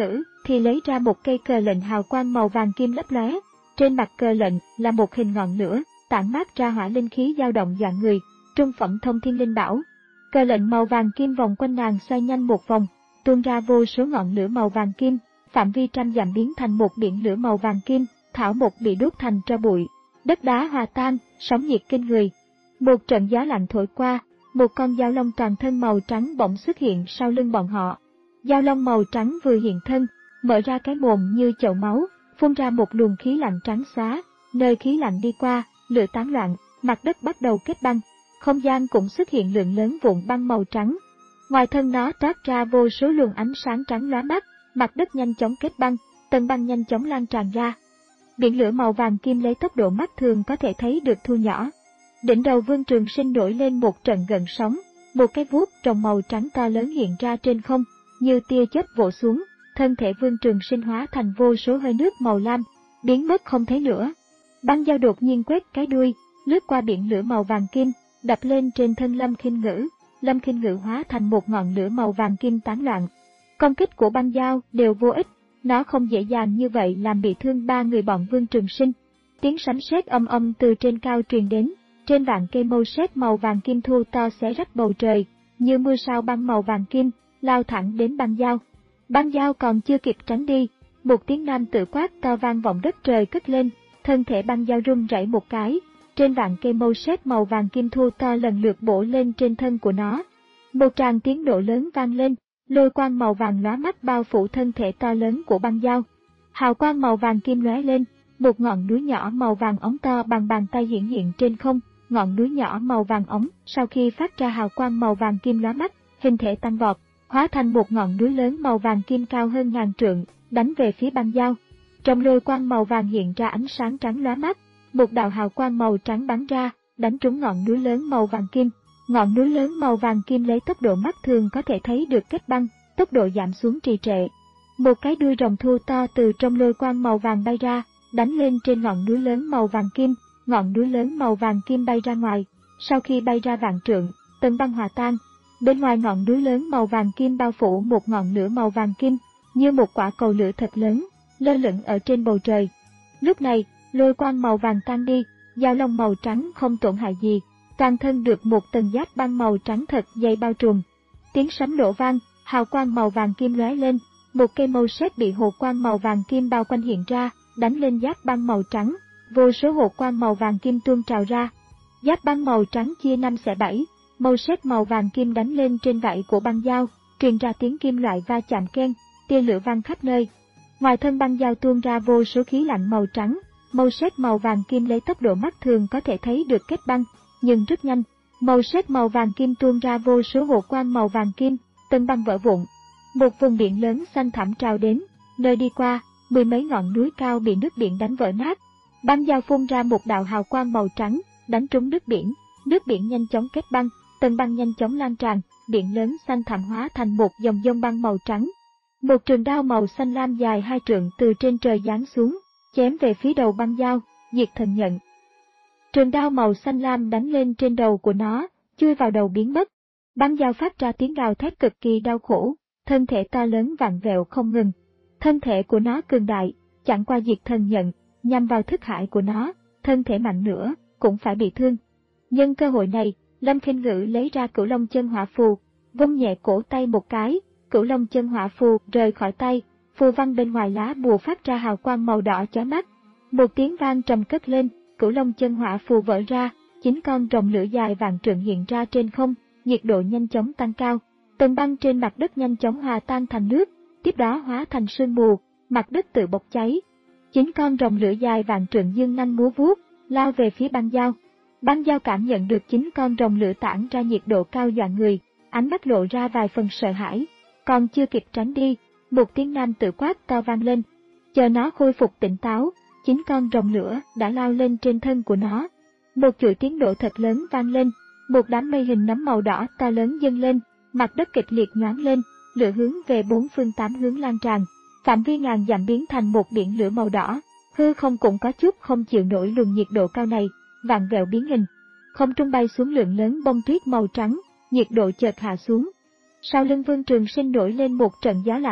A: thì lấy ra một cây cờ lệnh hào quang màu vàng kim lấp lóe. Trên mặt cờ lệnh là một hình ngọn lửa, tản mát ra hỏa linh khí dao động dọa người, trung phẩm thông thiên linh bảo. Cờ lệnh màu vàng kim vòng quanh nàng xoay nhanh một vòng, tuôn ra vô số ngọn lửa màu vàng kim, phạm vi trăm dặm biến thành một biển lửa màu vàng kim, thảo mộc bị đốt thành tro bụi, đất đá hòa tan, sóng nhiệt kinh người. Một trận gió lạnh thổi qua, một con dao long toàn thân màu trắng bỗng xuất hiện sau lưng bọn họ. Dao long màu trắng vừa hiện thân, mở ra cái mồm như chậu máu, phun ra một luồng khí lạnh trắng xóa, nơi khí lạnh đi qua, lửa tán loạn, mặt đất bắt đầu kết băng, không gian cũng xuất hiện lượng lớn vụn băng màu trắng. Ngoài thân nó toát ra vô số luồng ánh sáng trắng lóa mắt, mặt đất nhanh chóng kết băng, tầng băng nhanh chóng lan tràn ra. Biển lửa màu vàng kim lấy tốc độ mắt thường có thể thấy được thu nhỏ. Đỉnh đầu Vương Trường Sinh nổi lên một trận gợn sóng, một cái vuốt rồng màu trắng to lớn hiện ra trên không, như tia chớp vỗ xuống, thân thể Vương Trường Sinh hóa thành vô số hơi nước màu lam, biến mất không thấy nữa. Băng dao đột nhiên quét cái đuôi, lướt qua biển lửa màu vàng kim, đập lên trên thân Lâm Khinh Ngữ. Lâm Khinh Ngữ hóa thành một ngọn lửa màu vàng kim tán loạn. Công kích của băng dao đều vô ích, nó không dễ dàng như vậy làm bị thương ba người bọn Vương Trường Sinh. Tiếng sấm sét âm âm từ trên cao truyền đến, trên vạn cây mâu sét màu vàng kim thu to xé rách bầu trời, như mưa sao băng màu vàng kim, lao thẳng đến băng dao. Băng dao còn chưa kịp tránh đi, một tiếng nam tử quát to vang vọng đất trời cất lên, thân thể băng dao rung rẩy một cái, trên vạn cây mâu sét màu vàng kim thu to lần lượt bổ lên trên thân của nó. Một tràng tiếng nổ lớn vang lên, lôi quang màu vàng lóa mắt bao phủ thân thể to lớn của băng dao. Hào quang màu vàng kim lóe lên, một ngọn núi nhỏ màu vàng óng to bằng bàn tay hiện hiện trên không. Ngọn núi nhỏ màu vàng óng sau khi phát ra hào quang màu vàng kim lóa mắt, hình thể tăng vọt, hóa thành một ngọn núi lớn màu vàng kim cao hơn ngàn trượng, đánh về phía băng dao. Trong lôi quang màu vàng hiện ra ánh sáng trắng lóa mắt, một đạo hào quang màu trắng bắn ra, đánh trúng ngọn núi lớn màu vàng kim. Ngọn núi lớn màu vàng kim lấy tốc độ mắt thường có thể thấy được kết băng, tốc độ giảm xuống trì trệ. Một cái đuôi rồng thu to từ trong lôi quang màu vàng bay ra, đánh lên trên ngọn núi lớn màu vàng kim. Ngọn núi lớn màu vàng kim bay ra ngoài, sau khi bay ra vạn trượng, tầng băng hòa tan. Bên ngoài ngọn núi lớn màu vàng kim bao phủ một ngọn lửa màu vàng kim, như một quả cầu lửa thật lớn, lơ lửng ở trên bầu trời. Lúc này, lôi quang màu vàng tan đi, dao long màu trắng không tổn hại gì, toàn thân được một tầng giáp băng màu trắng thật dày bao trùm. Tiếng sấm nổ vang, hào quang màu vàng kim lóe lên, một cây mâu sét bị hồ quang màu vàng kim bao quanh hiện ra, đánh lên giáp băng màu trắng. Vô số hồ quang màu vàng kim tuôn trào ra. Giáp băng màu trắng chia năm xẻ bảy, mâu sét màu vàng kim đánh lên trên vảy của băng dao, truyền ra tiếng kim loại va chạm keng, tia lửa vang khắp nơi. Ngoài thân băng dao tuôn ra vô số khí lạnh màu trắng, mâu sét màu vàng kim lấy tốc độ mắt thường có thể thấy được kết băng, nhưng rất nhanh, mâu sét màu vàng kim tuôn ra vô số hồ quang màu vàng kim, tầng băng vỡ vụn. Một vùng biển lớn xanh thẳm trào đến, nơi đi qua, mười mấy ngọn núi cao bị nước biển đánh vỡ nát. Băng dao phun ra một đạo hào quang màu trắng, đánh trúng nước biển, nước biển nhanh chóng kết băng, tầng băng nhanh chóng lan tràn, biển lớn xanh thẳm hóa thành một dòng dông băng màu trắng. Một trường đao màu xanh lam dài hai trượng từ trên trời giáng xuống, chém về phía đầu băng dao, diệt thần nhận. Trường đao màu xanh lam đánh lên trên đầu của nó, chui vào đầu biến mất. Băng dao phát ra tiếng gào thét cực kỳ đau khổ, thân thể to lớn vặn vẹo không ngừng. Thân thể của nó cường đại, chẳng qua diệt thần nhận, nhằm vào thức hải của nó, thân thể mạnh nữa, cũng phải bị thương. Nhân cơ hội này, Lâm Khinh Ngữ lấy ra Cửu Long Chân Hỏa Phù, vung nhẹ cổ tay một cái, Cửu Long Chân Hỏa Phù rời khỏi tay, phù văn bên ngoài lá bùa phát ra hào quang màu đỏ chói mắt. Một tiếng vang trầm cất lên, Cửu Long Chân Hỏa Phù vỡ ra, chín con rồng lửa dài vạn trượng hiện ra trên không, nhiệt độ nhanh chóng tăng cao, tầng băng trên mặt đất nhanh chóng hòa tan thành nước, tiếp đó hóa thành sương mù, mặt đất tự bốc cháy. Chín con rồng lửa dài vạn trượng dương nanh múa vuốt, lao về phía băng dao. Băng dao cảm nhận được chín con rồng lửa tản ra nhiệt độ cao dọa người, ánh mắt lộ ra vài phần sợ hãi. Còn chưa kịp tránh đi, một tiếng nam tự quát to vang lên. Chờ nó khôi phục tỉnh táo, chín con rồng lửa đã lao lên trên thân của nó. Một chuỗi tiếng nổ thật lớn vang lên, một đám mây hình nấm màu đỏ to lớn dâng lên, mặt đất kịch liệt nhoáng lên, lửa hướng về bốn phương tám hướng lan tràn. Phạm vi ngàn dặm biến thành một biển lửa màu đỏ, hư không cũng có chút không chịu nổi luồng nhiệt độ cao này, vặn vẹo biến hình. Không trung bay xuống lượng lớn bông tuyết màu trắng, nhiệt độ chợt hạ xuống. Sau lưng Vương Trường Sinh nổi lên một trận gió lạnh,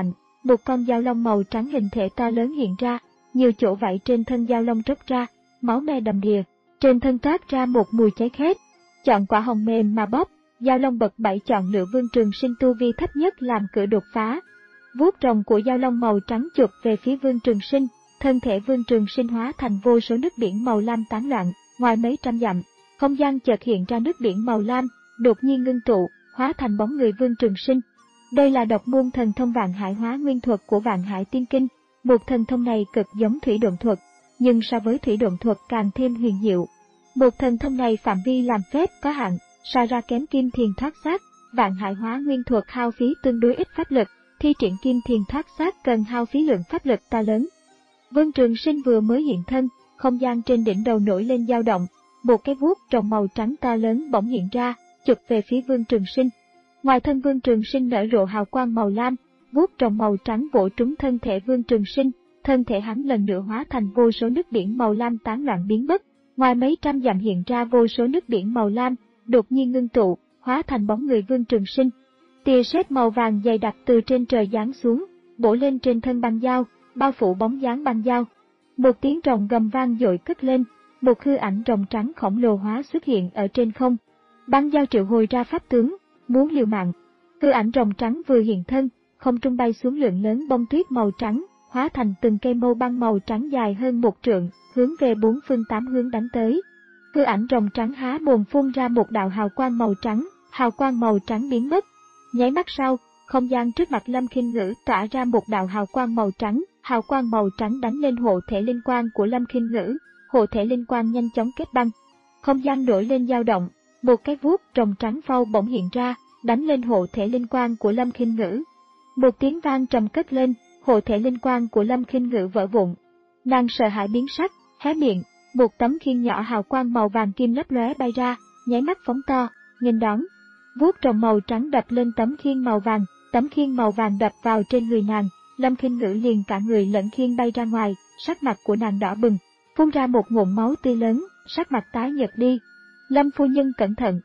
A: một con dao long màu trắng hình thể to lớn hiện ra, nhiều chỗ vảy trên thân dao long rớt ra, máu me đầm đìa, trên thân toát ra một mùi cháy khét. Chọn quả hồng mềm mà bóp, dao long bậc bảy chọn lựa Vương Trường Sinh tu vi thấp nhất làm cửa đột phá. Vuốt rồng của dao long màu trắng chụp về phía Vương Trường Sinh, thân thể Vương Trường Sinh hóa thành vô số nước biển màu lam tán loạn, ngoài mấy trăm dặm, không gian chợt hiện ra nước biển màu lam, đột nhiên ngưng tụ, hóa thành bóng người Vương Trường Sinh. Đây là độc môn thần thông Vạn Hải Hóa Nguyên thuật của Vạn Hải Tiên Kinh. Một thần thông này cực giống thủy độn thuật, nhưng so với thủy độn thuật càng thêm huyền diệu. Một thần thông này phạm vi làm phép có hạn, so ra kém Kim Thiền Thoát Xác. Vạn Hải Hóa Nguyên thuật hao phí tương đối ít pháp lực, thi triển Kim Thiền Thoát Xác cần hao phí lượng pháp lực to lớn. Vương Trường Sinh vừa mới hiện thân, không gian trên đỉnh đầu nổi lên dao động, một cái vuốt rồng màu trắng to lớn bỗng hiện ra, chụp về phía Vương Trường Sinh. Ngoài thân Vương Trường Sinh nở rộ hào quang màu lam, vuốt rồng màu trắng vỗ trúng thân thể Vương Trường Sinh, thân thể hắn lần nữa hóa thành vô số nước biển màu lam tán loạn biến mất. Ngoài mấy trăm dặm hiện ra vô số nước biển màu lam, đột nhiên ngưng tụ, hóa thành bóng người Vương Trường Sinh. Tia sét màu vàng dày đặc từ trên trời giáng xuống, bổ lên trên thân băng dao, bao phủ bóng dáng băng dao. Một tiếng rồng gầm vang dội cất lên, một hư ảnh rồng trắng khổng lồ hóa xuất hiện ở trên không. Băng dao triệu hồi ra pháp tướng, muốn liều mạng. Hư ảnh rồng trắng vừa hiện thân, không trung bay xuống lượng lớn bông tuyết màu trắng, hóa thành từng cây mâu băng màu trắng dài hơn một trượng, hướng về bốn phương tám hướng đánh tới. Hư ảnh rồng trắng há mồm phun ra một đạo hào quang màu trắng, hào quang màu trắng biến mất. Nháy mắt sau, không gian trước mặt Lâm Khinh Ngữ tỏa ra một đạo hào quang màu trắng, hào quang màu trắng đánh lên hộ thể linh quang của Lâm Khinh Ngữ, hộ thể linh quang nhanh chóng kết băng. Không gian nổi lên dao động, một cái vuốt rồng trắng phau bỗng hiện ra, đánh lên hộ thể linh quang của Lâm Khinh Ngữ. Một tiếng vang trầm cất lên, hộ thể linh quang của Lâm Khinh Ngữ vỡ vụn. Nàng sợ hãi biến sắc, hé miệng, một tấm khiên nhỏ hào quang màu vàng kim lấp lóe bay ra, nháy mắt phóng to, nghênh đón. Vuốt rồng màu trắng đập lên tấm khiên màu vàng, tấm khiên màu vàng đập vào trên người nàng, Lâm Khinh Ngữ liền cả người lẫn khiên bay ra ngoài, sắc mặt của nàng đỏ bừng, phun ra một ngụm máu tươi lớn, sắc mặt tái nhợt đi. Lâm phu nhân cẩn thận.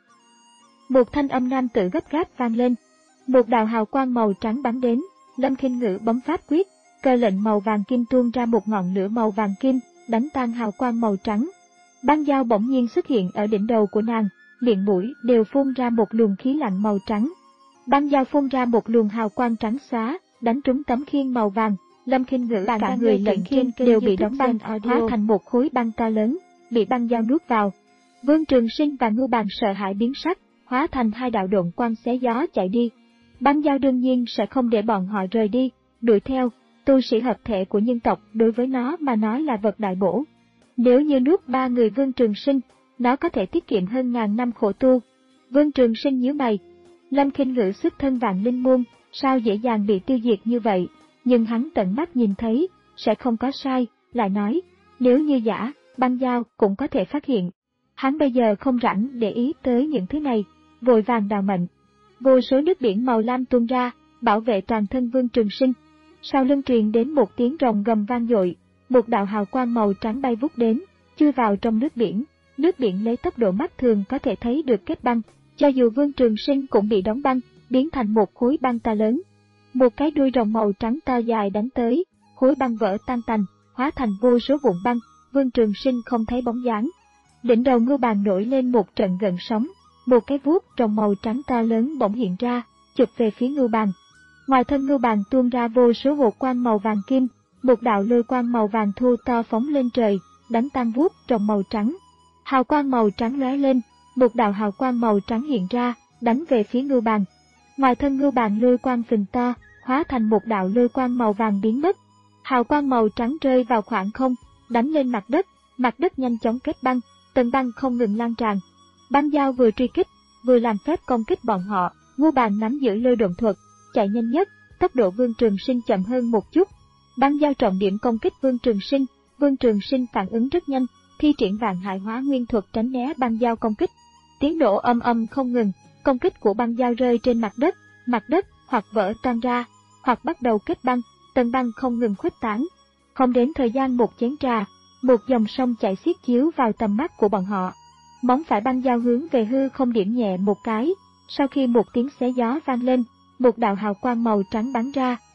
A: Một thanh âm nam tử gấp gáp vang lên. Một đạo hào quang màu trắng bắn đến, Lâm Khinh Ngữ bấm pháp quyết, cơ lệnh màu vàng kim tuôn ra một ngọn lửa màu vàng kim, đánh tan hào quang màu trắng. Băng dao bỗng nhiên xuất hiện ở đỉnh đầu của nàng, miệng mũi đều phun ra một luồng khí lạnh màu trắng. Băng dao phun ra một luồng hào quang trắng xóa, đánh trúng tấm khiên màu vàng. Lâm Khinh Ngữ cả người lẫn khiên đều bị đóng băng, hóa thành một khối băng to lớn, bị băng dao nuốt vào. Vương Trường Sinh và Ngưu Bàn sợ hãi biến sắc, hóa thành hai đạo độn quang xé gió chạy đi. Băng dao đương nhiên sẽ không để bọn họ rời đi, đuổi theo. Tu sĩ hợp thể của nhân tộc đối với nó mà nói là vật đại bổ. Nếu như nuốt ba người Vương Trường Sinh, nó có thể tiết kiệm hơn ngàn năm khổ tu. Vương Trường Sinh nhíu mày. Lâm Khinh Ngữ xuất thân Vạn Linh môn, sao dễ dàng bị tiêu diệt như vậy? Nhưng hắn tận mắt nhìn thấy, sẽ không có sai, lại nói, nếu như giả, băng dao cũng có thể phát hiện. Hắn bây giờ không rảnh để ý tới những thứ này, vội vàng đào mệnh. Vô số nước biển màu lam tuôn ra, bảo vệ toàn thân Vương Trường Sinh. Sau lưng truyền đến một tiếng rồng gầm vang dội, một đạo hào quang màu trắng bay vút đến, chui vào trong nước biển. Nước biển lấy tốc độ mắt thường có thể thấy được kết băng, cho dù Vương Trường Sinh cũng bị đóng băng, biến thành một khối băng to lớn. Một cái đuôi rồng màu trắng to dài đánh tới, khối băng vỡ tan tành, hóa thành vô số vụn băng, Vương Trường Sinh không thấy bóng dáng. Đỉnh đầu Ngưu Bàn nổi lên một trận gợn sóng, một cái vuốt rồng màu trắng to lớn bỗng hiện ra, chụp về phía Ngưu Bàn. Ngoài thân Ngưu Bàn tuôn ra vô số hột quang màu vàng kim, một đạo lôi quang màu vàng thu to phóng lên trời, đánh tan vuốt rồng màu trắng. Hào quang màu trắng lóe lên, một đạo hào quang màu trắng hiện ra, đánh về phía Ngưu Bàn. Ngoài thân Ngưu Bàn lôi quang phình to, hóa thành một đạo lôi quang màu vàng biến mất. Hào quang màu trắng rơi vào khoảng không, đánh lên mặt đất, mặt đất nhanh chóng kết băng, tầng băng không ngừng lan tràn. Băng dao vừa truy kích, vừa làm phép công kích bọn họ. Ngưu Bàn nắm giữ lôi độn thuật, chạy nhanh nhất, tốc độ Vương Trường Sinh chậm hơn một chút. Băng dao trọng điểm công kích Vương Trường Sinh, Vương Trường Sinh phản ứng rất nhanh, thi triển Vạn Hải Hóa Nguyên thuật tránh né băng dao công kích. Tiếng nổ âm âm không ngừng, công kích của băng dao rơi trên mặt đất, mặt đất hoặc vỡ tan ra, hoặc bắt đầu kết băng, tầng băng không ngừng khuếch tán. Không đến thời gian một chén trà, một dòng sông chảy xiết chiếu vào tầm mắt của bọn họ. Móng phải băng dao hướng về hư không điểm nhẹ một cái, sau khi một tiếng xé gió vang lên, một đạo hào quang màu trắng bắn ra,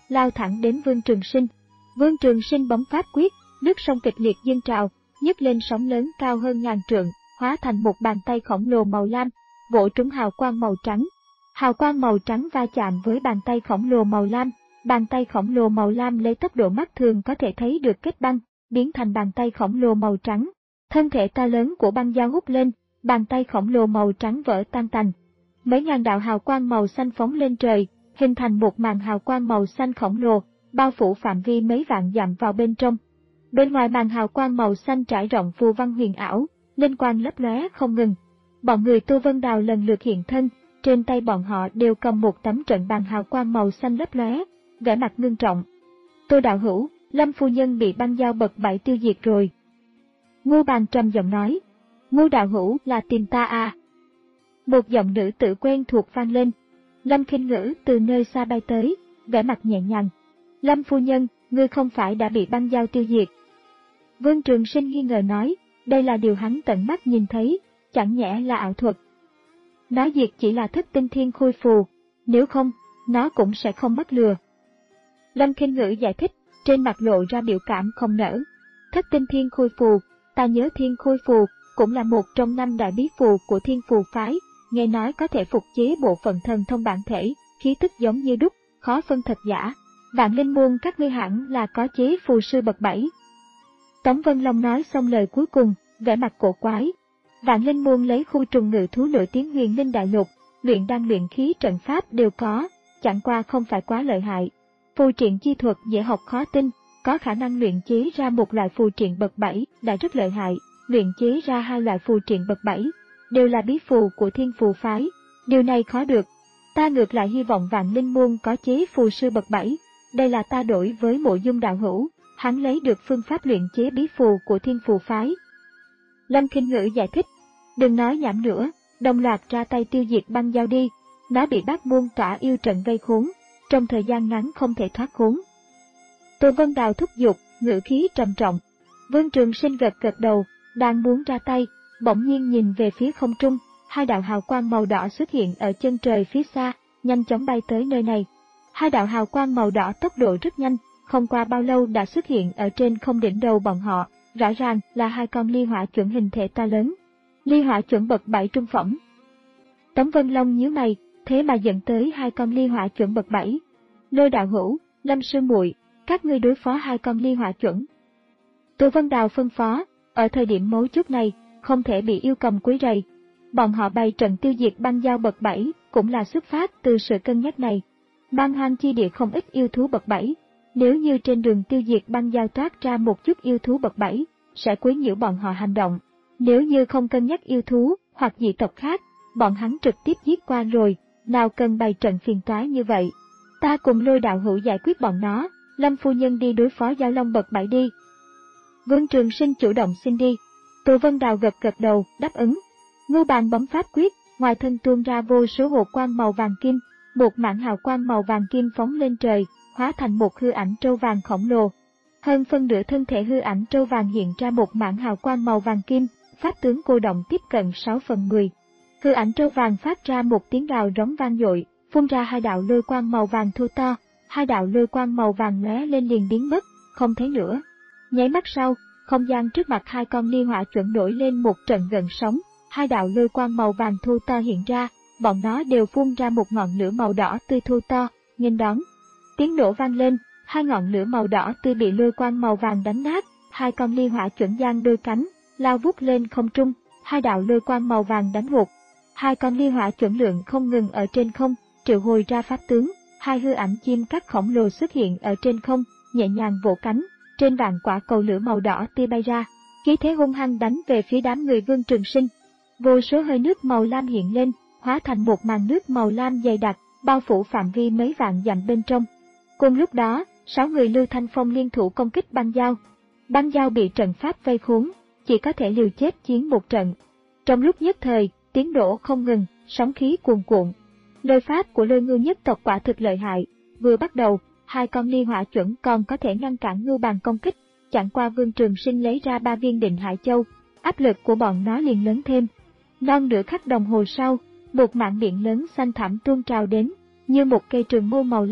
A: lao thẳng đến Vương Trường Sinh. Vương Trường Sinh bấm pháp quyết, nước sông kịch liệt dâng trào, nhấc lên sóng lớn cao hơn ngàn trượng, hóa thành một bàn tay khổng lồ màu lam, vỗ trúng hào quang màu trắng. Hào quang màu trắng va chạm với bàn tay khổng lồ màu lam, bàn tay khổng lồ màu lam lấy tốc độ mắt thường có thể thấy được kết băng, biến thành bàn tay khổng lồ màu trắng. Thân thể to lớn của băng dao hút lên, bàn tay khổng lồ màu trắng vỡ tan tành. Mấy ngàn đạo hào quang màu xanh phóng lên trời, hình thành một màn hào quang màu xanh khổng lồ, bao phủ phạm vi mấy vạn dặm vào bên trong. Bên ngoài màn hào quang màu xanh trải rộng phù văn huyền ảo, linh quang lấp lóe không ngừng. Bọn người Tô Vân Đào lần lượt hiện thân, trên tay bọn họ đều cầm một tấm trận bàn hào quang màu xanh lấp lóe, vẻ mặt ngưng trọng. Tô đạo hữu, Lâm phu nhân bị băng dao bậc bảy tiêu diệt rồi. Ngô Bàn trầm giọng nói. Ngô đạo hữu là tìm ta à? Một giọng nữ tử quen thuộc vang lên. Lâm Khinh Ngữ từ nơi xa bay tới, vẻ mặt nhẹ nhàng. Lâm phu nhân, ngươi không phải đã bị băng dao tiêu diệt? Vương Trường Sinh nghi ngờ nói, đây là điều hắn tận mắt nhìn thấy, chẳng nhẽ là ảo thuật. Nó diệt chỉ là thất tinh thiên khôi phù, nếu không, nó cũng sẽ không mắc lừa. Lâm Khinh Ngữ giải thích, trên mặt lộ ra biểu cảm không nở. Thất tinh thiên khôi phù, ta nhớ thiên khôi phù, cũng là một trong năm đại bí phù của thiên phù phái, nghe nói có thể phục chế bộ phận thần thông bản thể, khí tức giống như đúc, khó phân thật giả. Vạn Linh môn các ngươi hẳn là có chế phù sư bậc bảy. Tống Vân Long nói xong lời cuối cùng, vẻ mặt cổ quái. Vạn Linh môn lấy khu trùng ngự thú nổi tiếng huyền linh đại lục, luyện đan luyện khí trận pháp đều có, chẳng qua không phải quá lợi hại. Phù triện chi thuật dễ học khó tin, có khả năng luyện chế ra một loại phù triện bậc bảy đã rất lợi hại, luyện chế ra hai loại phù triện bậc bảy, đều là bí phù của thiên phù phái, điều này khó được. Ta ngược lại hy vọng Vạn Linh môn có chế phù sư bậc bảy, đây là ta đổi với Mộ Dung đạo hữu, hắn lấy được phương pháp luyện chế bí phù của thiên phù phái. Lâm Khinh Ngữ giải thích, đừng nói nhảm nữa, đồng loạt ra tay tiêu diệt băng dao đi, nó bị bát muôn tỏa yêu trận vây khốn, trong thời gian ngắn không thể thoát khốn. Tô Vân Đào thúc giục, ngữ khí trầm trọng. Vương Trường Sinh gật gật đầu, đang muốn ra tay, bỗng nhiên nhìn về phía không trung, hai đạo hào quang màu đỏ xuất hiện ở chân trời phía xa, nhanh chóng bay tới nơi này. Hai đạo hào quang màu đỏ tốc độ rất nhanh, không qua bao lâu đã xuất hiện ở trên không đỉnh đầu bọn họ, rõ ràng là hai con ly hỏa chuẩn hình thể to lớn. Ly hỏa chuẩn bậc bảy trung phẩm. Tống Vân Long nhíu mày, thế mà dẫn tới hai con ly hỏa chuẩn bậc bảy. Lôi đạo hữu, Lâm sư muội, các ngươi đối phó hai con ly hỏa chuẩn. Tô Vân Đào phân phó, ở thời điểm mấu chốt này, không thể bị yêu cầm quấy rầy. Bọn họ bày trận tiêu diệt băng dao bậc bảy, cũng là xuất phát từ sự cân nhắc này. Băng hoang chi địa không ít yêu thú bậc bảy, nếu như trên đường tiêu diệt băng dao toát ra một chút yêu thú bậc bảy, sẽ quấy nhiễu bọn họ hành động. Nếu như không cân nhắc yêu thú hoặc dị tộc khác, bọn hắn trực tiếp giết qua rồi, nào cần bày trận phiền toái như vậy. Ta cùng Lôi đạo hữu giải quyết bọn nó, Lâm phu nhân đi đối phó giao long bậc bảy đi. Vương Trường Sinh chủ động xin đi. Tô Vân Đào gật gật đầu, đáp ứng. Ngô Bàn bấm pháp quyết, ngoài thân tuôn ra vô số hồ quang màu vàng kim, một mảng hào quang màu vàng kim phóng lên trời, hóa thành một hư ảnh trâu vàng khổng lồ. Hơn phân nửa thân thể hư ảnh trâu vàng hiện ra một mảng hào quang màu vàng kim, pháp tướng cô động tiếp cận sáu phần mười. Hư ảnh trâu vàng phát ra một tiếng gào rống vang dội, phun ra hai đạo lôi quang màu vàng thô to, hai đạo lôi quang màu vàng lóe lên liền biến mất, không thấy nữa. Nháy mắt sau, không gian trước mặt hai con ly hỏa chuẩn nổi lên một trận gợn sóng, hai đạo lôi quang màu vàng thô to hiện ra, bọn nó đều phun ra một ngọn lửa màu đỏ tươi thô to, nghênh đón. Tiếng nổ vang lên, hai ngọn lửa màu đỏ tươi bị lôi quang màu vàng đánh nát, hai con ly hỏa chuẩn giang đôi cánh, lao vút lên không trung, hai đạo lôi quang màu vàng đánh gục. Hai con ly hỏa chuẩn lượng không ngừng ở trên không, triệu hồi ra pháp tướng, hai hư ảnh chim cắt khổng lồ xuất hiện ở trên không, nhẹ nhàng vỗ cánh, trên vạn quả cầu lửa màu đỏ tươi bay ra, khí thế hung hăng đánh về phía đám người Vương Trường Sinh. Vô số hơi nước màu lam hiện lên, hóa thành một màn nước màu lam dày đặc, bao phủ phạm vi mấy vạn dặm bên trong. Cùng lúc đó, sáu người Lưu Thanh Phong liên thủ công kích băng dao. Băng dao bị trận pháp vây khốn, chỉ có thể liều chết chiến một trận. Trong lúc nhất thời, tiếng nổ không ngừng, sóng khí cuồn cuộn. Lôi pháp của Lôi Ngưu nhất tộc quả thực lợi hại, vừa bắt đầu, hai con ly hỏa chuẩn còn có thể ngăn cản Ngưu Bàn công kích, chẳng qua Vương Trường Sinh lấy ra ba viên Định Hải Châu, áp lực của bọn nó liền lớn thêm. Non nửa khắc đồng hồ sau, một mảng biển lớn xanh thẳm tuôn trào đến, như một cây trường mâu màu lam,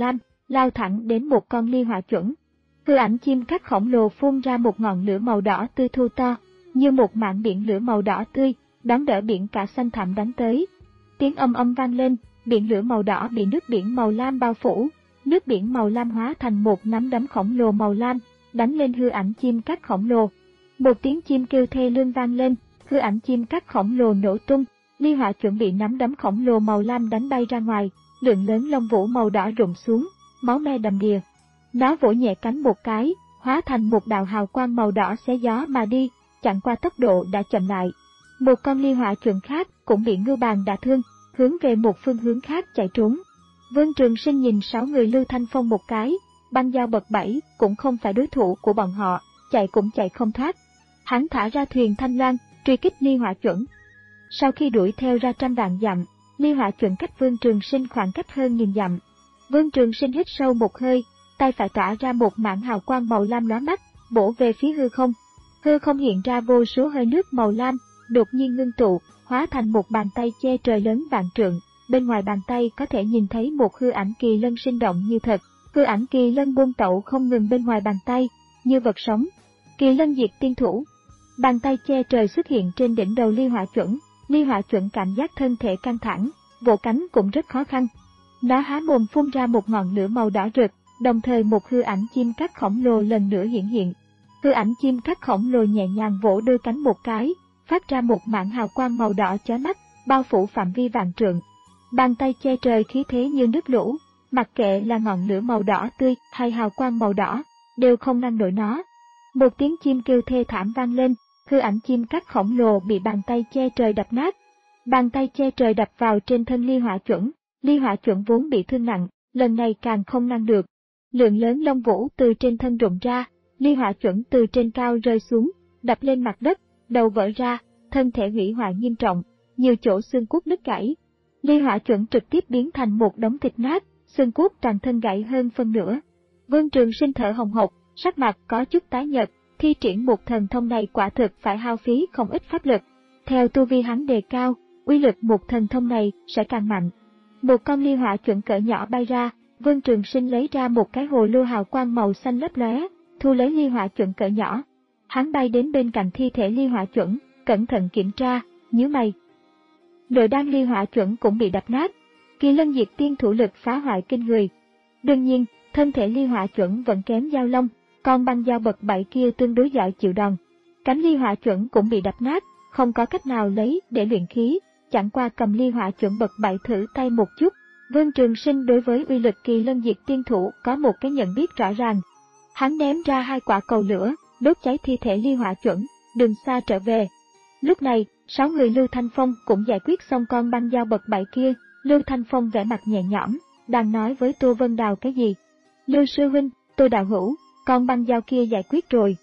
A: lao thẳng đến một con ly hỏa chuẩn. Hư ảnh chim cắt khổng lồ phun ra một ngọn lửa màu đỏ tươi thu to, như một mảng biển lửa màu đỏ tươi, đón đỡ biển cả xanh thẳm đánh tới. Tiếng âm âm vang lên, biển lửa màu đỏ bị nước biển màu lam bao phủ, nước biển màu lam hóa thành một nắm đấm khổng lồ màu lam, đánh lên hư ảnh chim cắt khổng lồ. Một tiếng chim kêu thê lương vang lên, hư ảnh chim cắt khổng lồ nổ tung, ly hỏa chuẩn bị nắm đấm khổng lồ màu lam đánh bay ra ngoài, lượng lớn lông vũ màu đỏ rụng xuống, máu me đầm đìa. Nó vỗ nhẹ cánh một cái, hóa thành một đạo hào quang màu đỏ xé gió mà đi, chẳng qua tốc độ đã chậm lại. Một con ly hỏa chuẩn khác cũng bị ngưu bàn đả thương, hướng về một phương hướng khác chạy trốn. Vương Trường Sinh nhìn sáu người Lưu Thanh Phong một cái, băng dao bật bảy cũng không phải đối thủ của bọn họ, chạy cũng chạy không thoát. Hắn thả ra thuyền Thanh Loan, truy kích ly hỏa chuẩn. Sau khi đuổi theo ra trăm vạn dặm, ly hỏa chuẩn cách Vương Trường Sinh khoảng cách hơn nghìn dặm. Vương Trường Sinh hít sâu một hơi, tay phải tỏa ra một mảng hào quang màu lam lóa mắt, bổ về phía hư không. Hư không hiện ra vô số hơi nước màu lam, đột nhiên ngưng tụ, hóa thành một bàn tay che trời lớn vạn trượng. Bên ngoài bàn tay có thể nhìn thấy một hư ảnh kỳ lân sinh động như thật. Hư ảnh kỳ lân buông tẩu không ngừng bên ngoài bàn tay, như vật sống. Kỳ lân diệt tiên thủ. Bàn tay che trời xuất hiện trên đỉnh đầu ly hỏa chuẩn. Ly hỏa chuẩn cảm giác thân thể căng thẳng, vỗ cánh cũng rất khó khăn. Nó há mồm phun ra một ngọn lửa màu đỏ rực, đồng thời một hư ảnh chim cắt khổng lồ lần nữa hiện hiện. Hư ảnh chim cắt khổng lồ nhẹ nhàng vỗ đôi cánh một cái, phát ra một mảng hào quang màu đỏ chói mắt, bao phủ phạm vi vạn trượng. Bàn tay che trời khí thế như nước lũ, mặc kệ là ngọn lửa màu đỏ tươi hay hào quang màu đỏ, đều không ngăn nổi nó. Một tiếng chim kêu thê thảm vang lên, hư ảnh chim cắt khổng lồ bị bàn tay che trời đập nát. Bàn tay che trời đập vào trên thân ly hỏa chuẩn, ly hỏa chuẩn vốn bị thương nặng, lần này càng không ngăn được. Lượng lớn lông vũ từ trên thân rụng ra, ly hỏa chuẩn từ trên cao rơi xuống, đập lên mặt đất, đầu vỡ ra, thân thể hủy hoại nghiêm trọng, nhiều chỗ xương cốt nứt gãy. Ly hỏa chuẩn trực tiếp biến thành một đống thịt nát, xương cốt toàn thân gãy hơn phân nửa. Vương Trường Sinh thở hồng hộc, sắc mặt có chút tái nhợt, thi triển một thần thông này quả thực phải hao phí không ít pháp lực. Theo tu vi hắn đề cao, uy lực một thần thông này sẽ càng mạnh. Một con ly hỏa chuẩn cỡ nhỏ bay ra, Vương Trường Sinh lấy ra một cái hồ lô hào quang màu xanh lấp lóe, thu lấy ly hỏa chuẩn cỡ nhỏ. Hắn bay đến bên cạnh thi thể ly hỏa chuẩn, cẩn thận kiểm tra, nhíu mày. Nội đan ly hỏa chuẩn cũng bị đập nát, kỳ lân diệt tiên thủ lực phá hoại kinh người. Đương nhiên, thân thể ly hỏa chuẩn vẫn kém dao long, còn băng dao bậc bảy kia tương đối giỏi chịu đòn. Cánh ly hỏa chuẩn cũng bị đập nát, không có cách nào lấy để luyện khí, chẳng qua cầm ly hỏa chuẩn bậc bảy thử tay một chút. Vương Trường Sinh đối với uy lực kỳ lân diệt tiên thủ có một cái nhận biết rõ ràng. Hắn ném ra hai quả cầu lửa, đốt cháy thi thể ly hỏa chuẩn, đường xa trở về. Lúc này, sáu người Lưu Thanh Phong cũng giải quyết xong con băng dao bậc bảy kia. Lưu Thanh Phong vẻ mặt nhẹ nhõm, đang nói với Tô Vân Đào cái gì. Lưu sư huynh, Tô đạo hữu, con băng dao kia giải quyết rồi.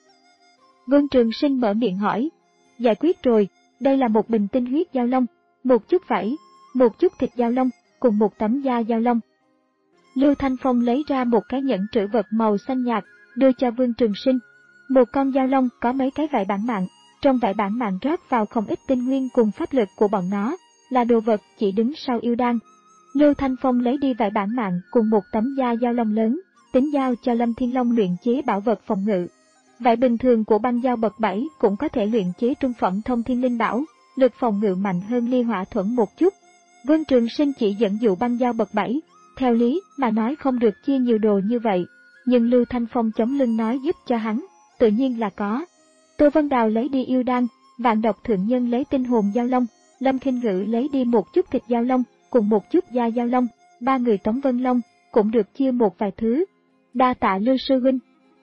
A: Vương Trường Sinh mở miệng hỏi. Giải quyết rồi, đây là một bình tinh huyết dao long, một chút vảy, một chút thịt dao long, cùng một tấm da dao long. Lưu Thanh Phong lấy ra một cái nhẫn trữ vật màu xanh nhạt, đưa cho Vương Trường Sinh. Một con dao long có mấy cái vảy bản mạng, trong vảy bản mạng rót vào không ít tinh nguyên cùng pháp lực của bọn nó, là đồ vật chỉ đứng sau yêu đan. Lưu Thanh Phong lấy đi vảy bản mạng cùng một tấm da dao long lớn, tính giao cho Lâm Thiên Long luyện chế bảo vật phòng ngự. Vảy bình thường của băng dao bậc bảy cũng có thể luyện chế trung phẩm thông thiên linh bảo, lực phòng ngự mạnh hơn ly hỏa thuẫn một chút. Vương Trường Sinh chỉ dẫn dụ băng dao bậc bảy, theo lý mà nói không được chia nhiều đồ như vậy, nhưng Lưu Thanh Phong chống lưng nói giúp cho hắn, tự nhiên là có. Tô Vân Đào lấy đi yêu đan, Vạn Độc Thượng Nhân lấy tinh hồn dao long, Lâm Khinh Ngữ lấy đi một chút thịt dao long, cùng một chút da dao long, ba người Tống Vân Long cũng được chia một vài thứ. Đa tạ Lưu sư huynh.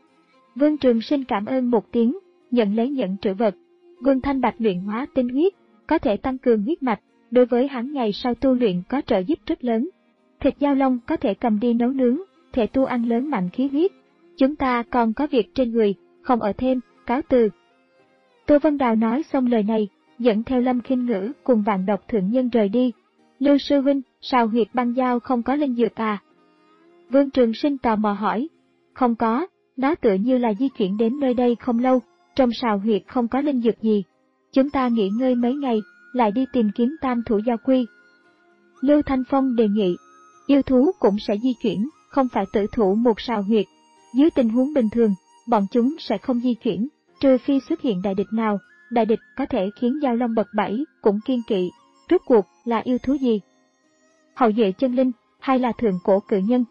A: Vương Trường Sinh cảm ơn một tiếng, nhận lấy nhẫn trữ vật. Vương Thanh Bạch luyện hóa tinh huyết, có thể tăng cường huyết mạch, đối với hắn ngày sau tu luyện có trợ giúp rất lớn. Thịt dao long có thể cầm đi nấu nướng, thể tu ăn lớn mạnh khí huyết. Chúng ta còn có việc trên người, không ở thêm, cáo từ. Tô Vân Đào nói xong lời này, dẫn theo Lâm Khinh Ngữ cùng Vạn Độc Thượng Nhân rời đi. Lưu sư huynh, sao huyệt băng dao không có linh dược à? Vương Trường Sinh tò mò hỏi. Không có, nó tựa như là di chuyển đến nơi đây không lâu, trong sào huyệt không có linh dược gì. Chúng ta nghỉ ngơi mấy ngày, lại đi tìm kiếm tam thủ giao quy. Lưu Thanh Phong đề nghị, yêu thú cũng sẽ di chuyển, không phải tử thủ một sào huyệt. Dưới tình huống bình thường, bọn chúng sẽ không di chuyển, trừ phi xuất hiện đại địch nào. Đại địch có thể khiến Giao Long bậc bảy cũng kiêng kỵ. Rốt cuộc là yêu thú gì? Hậu duệ chân linh hay là thượng cổ cự nhân?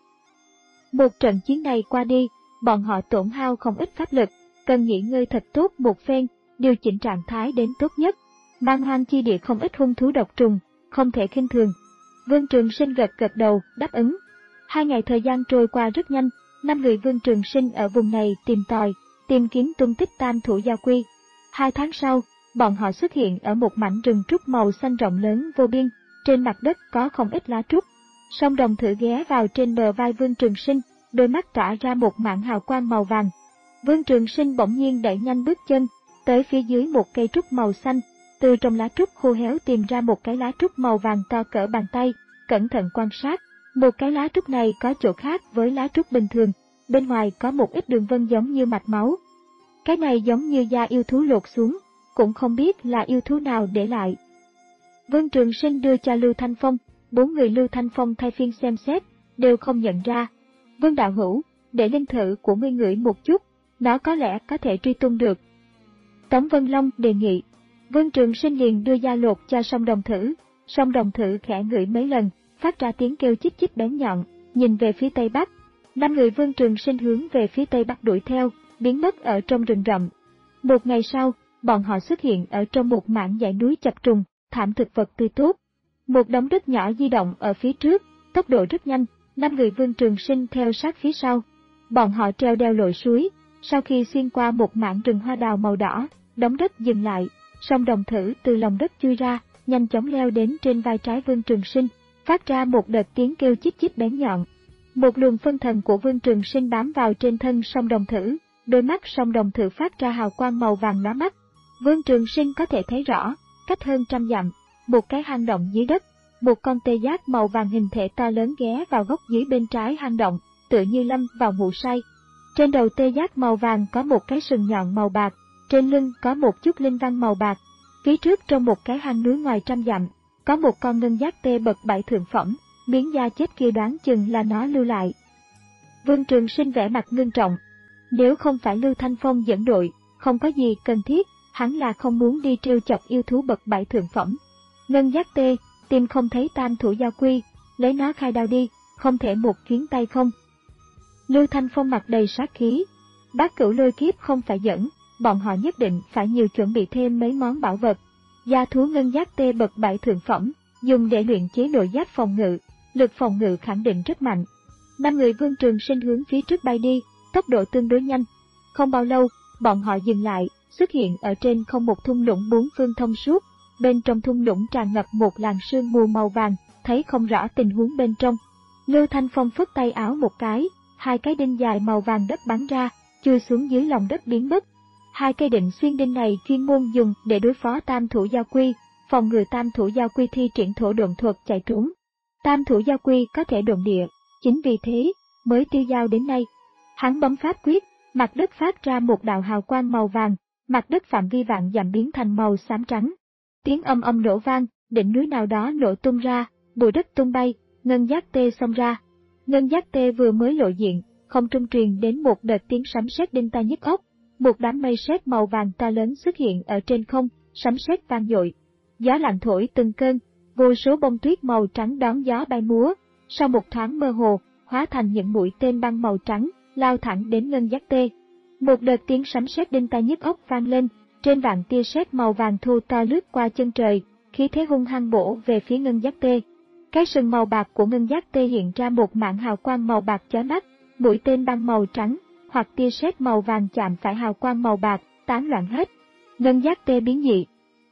A: Một trận chiến này qua đi, bọn họ tổn hao không ít pháp lực, cần nghỉ ngơi thật tốt một phen, điều chỉnh trạng thái đến tốt nhất. Man Hoang chi địa không ít hung thú độc trùng, không thể khinh thường. Vương Trường Sinh gật gật đầu, đáp ứng. Hai ngày thời gian trôi qua rất nhanh, năm người Vương Trường Sinh ở vùng này tìm tòi, tìm kiếm tung tích Tam Thủ Giao Quy. Hai tháng sau, bọn họ xuất hiện ở một mảnh rừng trúc màu xanh rộng lớn vô biên, trên mặt đất có không ít lá trúc. Song Đồng thử ghé vào trên bờ vai Vương Trường Sinh, đôi mắt tỏa ra một mảng hào quang màu vàng. Vương Trường Sinh bỗng nhiên đẩy nhanh bước chân, tới phía dưới một cây trúc màu xanh, từ trong lá trúc khô héo tìm ra một cái lá trúc màu vàng to cỡ bàn tay, cẩn thận quan sát. Một cái lá trúc này có chỗ khác với lá trúc bình thường, bên ngoài có một ít đường vân giống như mạch máu. Cái này giống như da yêu thú lột xuống, cũng không biết là yêu thú nào để lại. Vương Trường Sinh đưa cho Lưu Thanh Phong, bốn người Lưu Thanh Phong thay phiên xem xét, đều không nhận ra. Vương đạo hữu, để linh thử của ngươi ngửi một chút, nó có lẽ có thể truy tung được. Tống Vân Long đề nghị. Vương Trường Sinh liền đưa da lột cho Song Đồng thử, Song Đồng thử khẽ ngửi mấy lần, phát ra tiếng kêu chích chích bén nhọn, nhìn về phía tây bắc. Năm người Vương Trường Sinh hướng về phía tây bắc đuổi theo, biến mất ở trong rừng rậm. Một ngày sau, bọn họ xuất hiện ở trong một mảng dãy núi chập trùng, thảm thực vật tươi tốt. Một đống đất nhỏ di động ở phía trước, tốc độ rất nhanh, năm người Vương Trường Sinh theo sát phía sau. Bọn họ treo đeo lội suối, sau khi xuyên qua một mảng rừng hoa đào màu đỏ, đống đất dừng lại, Song Đồng thử từ lòng đất chui ra, nhanh chóng leo đến trên vai trái Vương Trường Sinh, phát ra một đợt tiếng kêu chích chích bén nhọn. Một luồng phân thần của Vương Trường Sinh bám vào trên thân Song Đồng thử, đôi mắt Song Đồng thử phát ra hào quang màu vàng lóa mắt. Vương Trường Sinh có thể thấy rõ, cách hơn trăm dặm, một cái hang động dưới đất, một con tê giác màu vàng hình thể to lớn ghé vào góc dưới bên trái hang động, tựa như lâm vào ngủ say. Trên đầu tê giác màu vàng có một cái sừng nhọn màu bạc, trên lưng có một chút linh văn màu bạc. Phía trước trong một cái hang núi ngoài trăm dặm, có một con ngân giác tê bậc bảy thượng phẩm, miếng da chết kia đoán chừng là nó lưu lại. Vương Trường Sinh vẻ mặt ngưng trọng. Nếu không phải Lưu Thanh Phong dẫn đội, không có gì cần thiết, hắn là không muốn đi trêu chọc yêu thú bậc bảy thượng phẩm. Ngân giác tê, tìm không thấy Tam Thủ Giao Quy, lấy nó khai đao đi, không thể một chuyến tay không. Lưu Thanh Phong mặt đầy sát khí. Bát Cửu Lôi Kiếp không phải dẫn, bọn họ nhất định phải nhiều chuẩn bị thêm mấy món bảo vật. Da thú ngân giác tê bậc bảy thượng phẩm, dùng để luyện chế nội giáp phòng ngự, lực phòng ngự khẳng định rất mạnh. Năm người Vương Trường Sinh hướng phía trước bay đi, tốc độ tương đối nhanh. Không bao lâu, bọn họ dừng lại, xuất hiện ở trên không một thung lũng bốn phương thông suốt. Bên trong thung lũng tràn ngập một làn sương mù màu vàng, thấy không rõ tình huống bên trong. Lưu Thanh Phong phất tay áo một cái, hai cái đinh dài màu vàng đất bắn ra, chui xuống dưới lòng đất biến mất. Hai cây định xuyên đinh này chuyên môn dùng để đối phó Tam Thủ Giao Quy, phòng ngừa Tam Thủ Giao Quy thi triển thổ độn thuật chạy trốn. Tam Thủ Giao Quy có thể độn địa, chính vì thế mới tiêu dao đến nay. Hắn bấm pháp quyết, mặt đất phát ra một đạo hào quang màu vàng, mặt đất phạm vi vạn dặm biến thành màu xám trắng. Tiếng âm âm nổ vang, đỉnh núi nào đó nổ tung ra, bụi đất tung bay, ngân giác tê xông ra. Ngân giác tê vừa mới lộ diện, không trung truyền đến một đợt tiếng sấm sét đinh tai nhức óc. Một đám mây sét màu vàng to lớn xuất hiện ở trên không, sấm sét vang dội. Gió lạnh thổi từng cơn, vô số bông tuyết màu trắng đón gió bay múa. Sau một thoáng mơ hồ, hóa thành những mũi tên băng màu trắng, lao thẳng đến ngân giác tê. Một đợt tiếng sấm sét đinh tai nhức óc vang lên, trên vạn tia sét màu vàng thu to lướt qua chân trời, khí thế hung hăng bổ về phía ngân giác tê. Cái sừng màu bạc của ngân giác tê hiện ra một mảng hào quang màu bạc chói mắt, mũi tên băng màu trắng hoặc tia sét màu vàng chạm phải hào quang màu bạc, tán loạn hết. Ngân giác tê biến dị.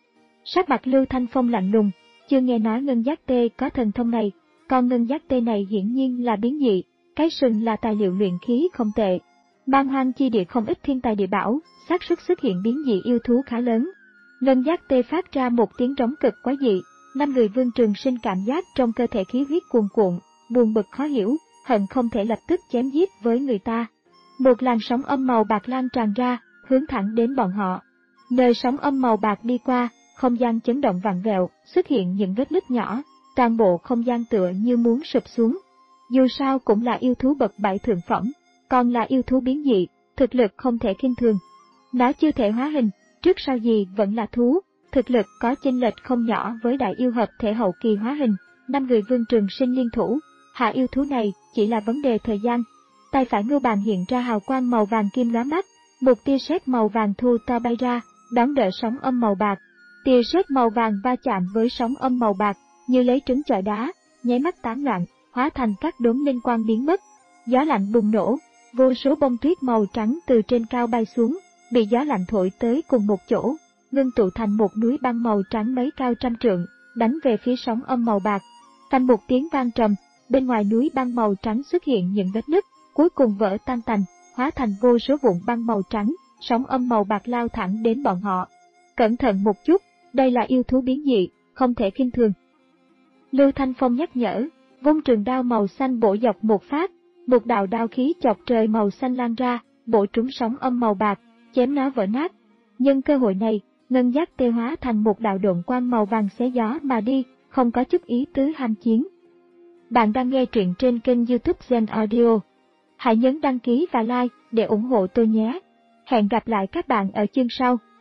A: Sắc mặt Lưu Thanh Phong lạnh lùng, chưa nghe nói ngân giác tê có thần thông này, còn ngân giác tê này hiển nhiên là biến dị, cái sừng là tài liệu luyện khí không tệ. Man Hoang chi địa không ít thiên tài địa bảo, xác suất xuất hiện biến dị yêu thú khá lớn. Ngân giác tê phát ra một tiếng trống cực quái dị, năm người Vương Trường Sinh cảm giác trong cơ thể khí huyết cuồn cuộn, buồn bực khó hiểu, hận không thể lập tức chém giết với người ta. Một làn sóng âm màu bạc lan tràn ra, hướng thẳng đến bọn họ. Nơi sóng âm màu bạc đi qua, không gian chấn động vặn vẹo, xuất hiện những vết nứt nhỏ, toàn bộ không gian tựa như muốn sụp xuống. Dù sao cũng là yêu thú bậc bảy thượng phẩm, còn là yêu thú biến dị, thực lực không thể khinh thường. Nó chưa thể hóa hình, trước sau gì vẫn là thú, thực lực có chênh lệch không nhỏ với đại yêu hợp thể hậu kỳ hóa hình. Năm người Vương Trường Sinh liên thủ, hạ yêu thú này chỉ là vấn đề thời gian. Tay phải Ngưu Bàn hiện ra hào quang màu vàng kim lóa mắt, một tia sét màu vàng thu to bay ra, đón đỡ sóng âm màu bạc. Tia sét màu vàng va chạm với sóng âm màu bạc, như lấy trứng chọi đá, nháy mắt tán loạn, hóa thành các đốm linh quang biến mất. Gió lạnh bùng nổ, vô số bông tuyết màu trắng từ trên cao bay xuống, bị gió lạnh thổi tới cùng một chỗ, ngưng tụ thành một núi băng màu trắng mấy cao trăm trượng, đánh về phía sóng âm màu bạc. Thành một tiếng vang trầm, bên ngoài núi băng màu trắng xuất hiện những vết nứt, cuối cùng vỡ tan tành, hóa thành vô số vụn băng màu trắng, sóng âm màu bạc lao thẳng đến bọn họ. Cẩn thận một chút, đây là yêu thú biến dị, không thể khinh thường. Lưu Thanh Phong nhắc nhở, vung trường đao màu xanh bổ dọc một phát, một đạo đao khí chọc trời màu xanh lan ra, bổ trúng sóng âm màu bạc, chém nó vỡ nát. Nhân cơ hội này, ngân giác tê hóa thành một đạo độn quang màu vàng xé gió mà đi, không có chút ý tứ ham chiến. Bạn đang nghe truyện trên kênh YouTube Zen Audio. Hãy nhấn đăng ký và like để ủng hộ tôi nhé. Hẹn gặp lại các bạn ở chương sau.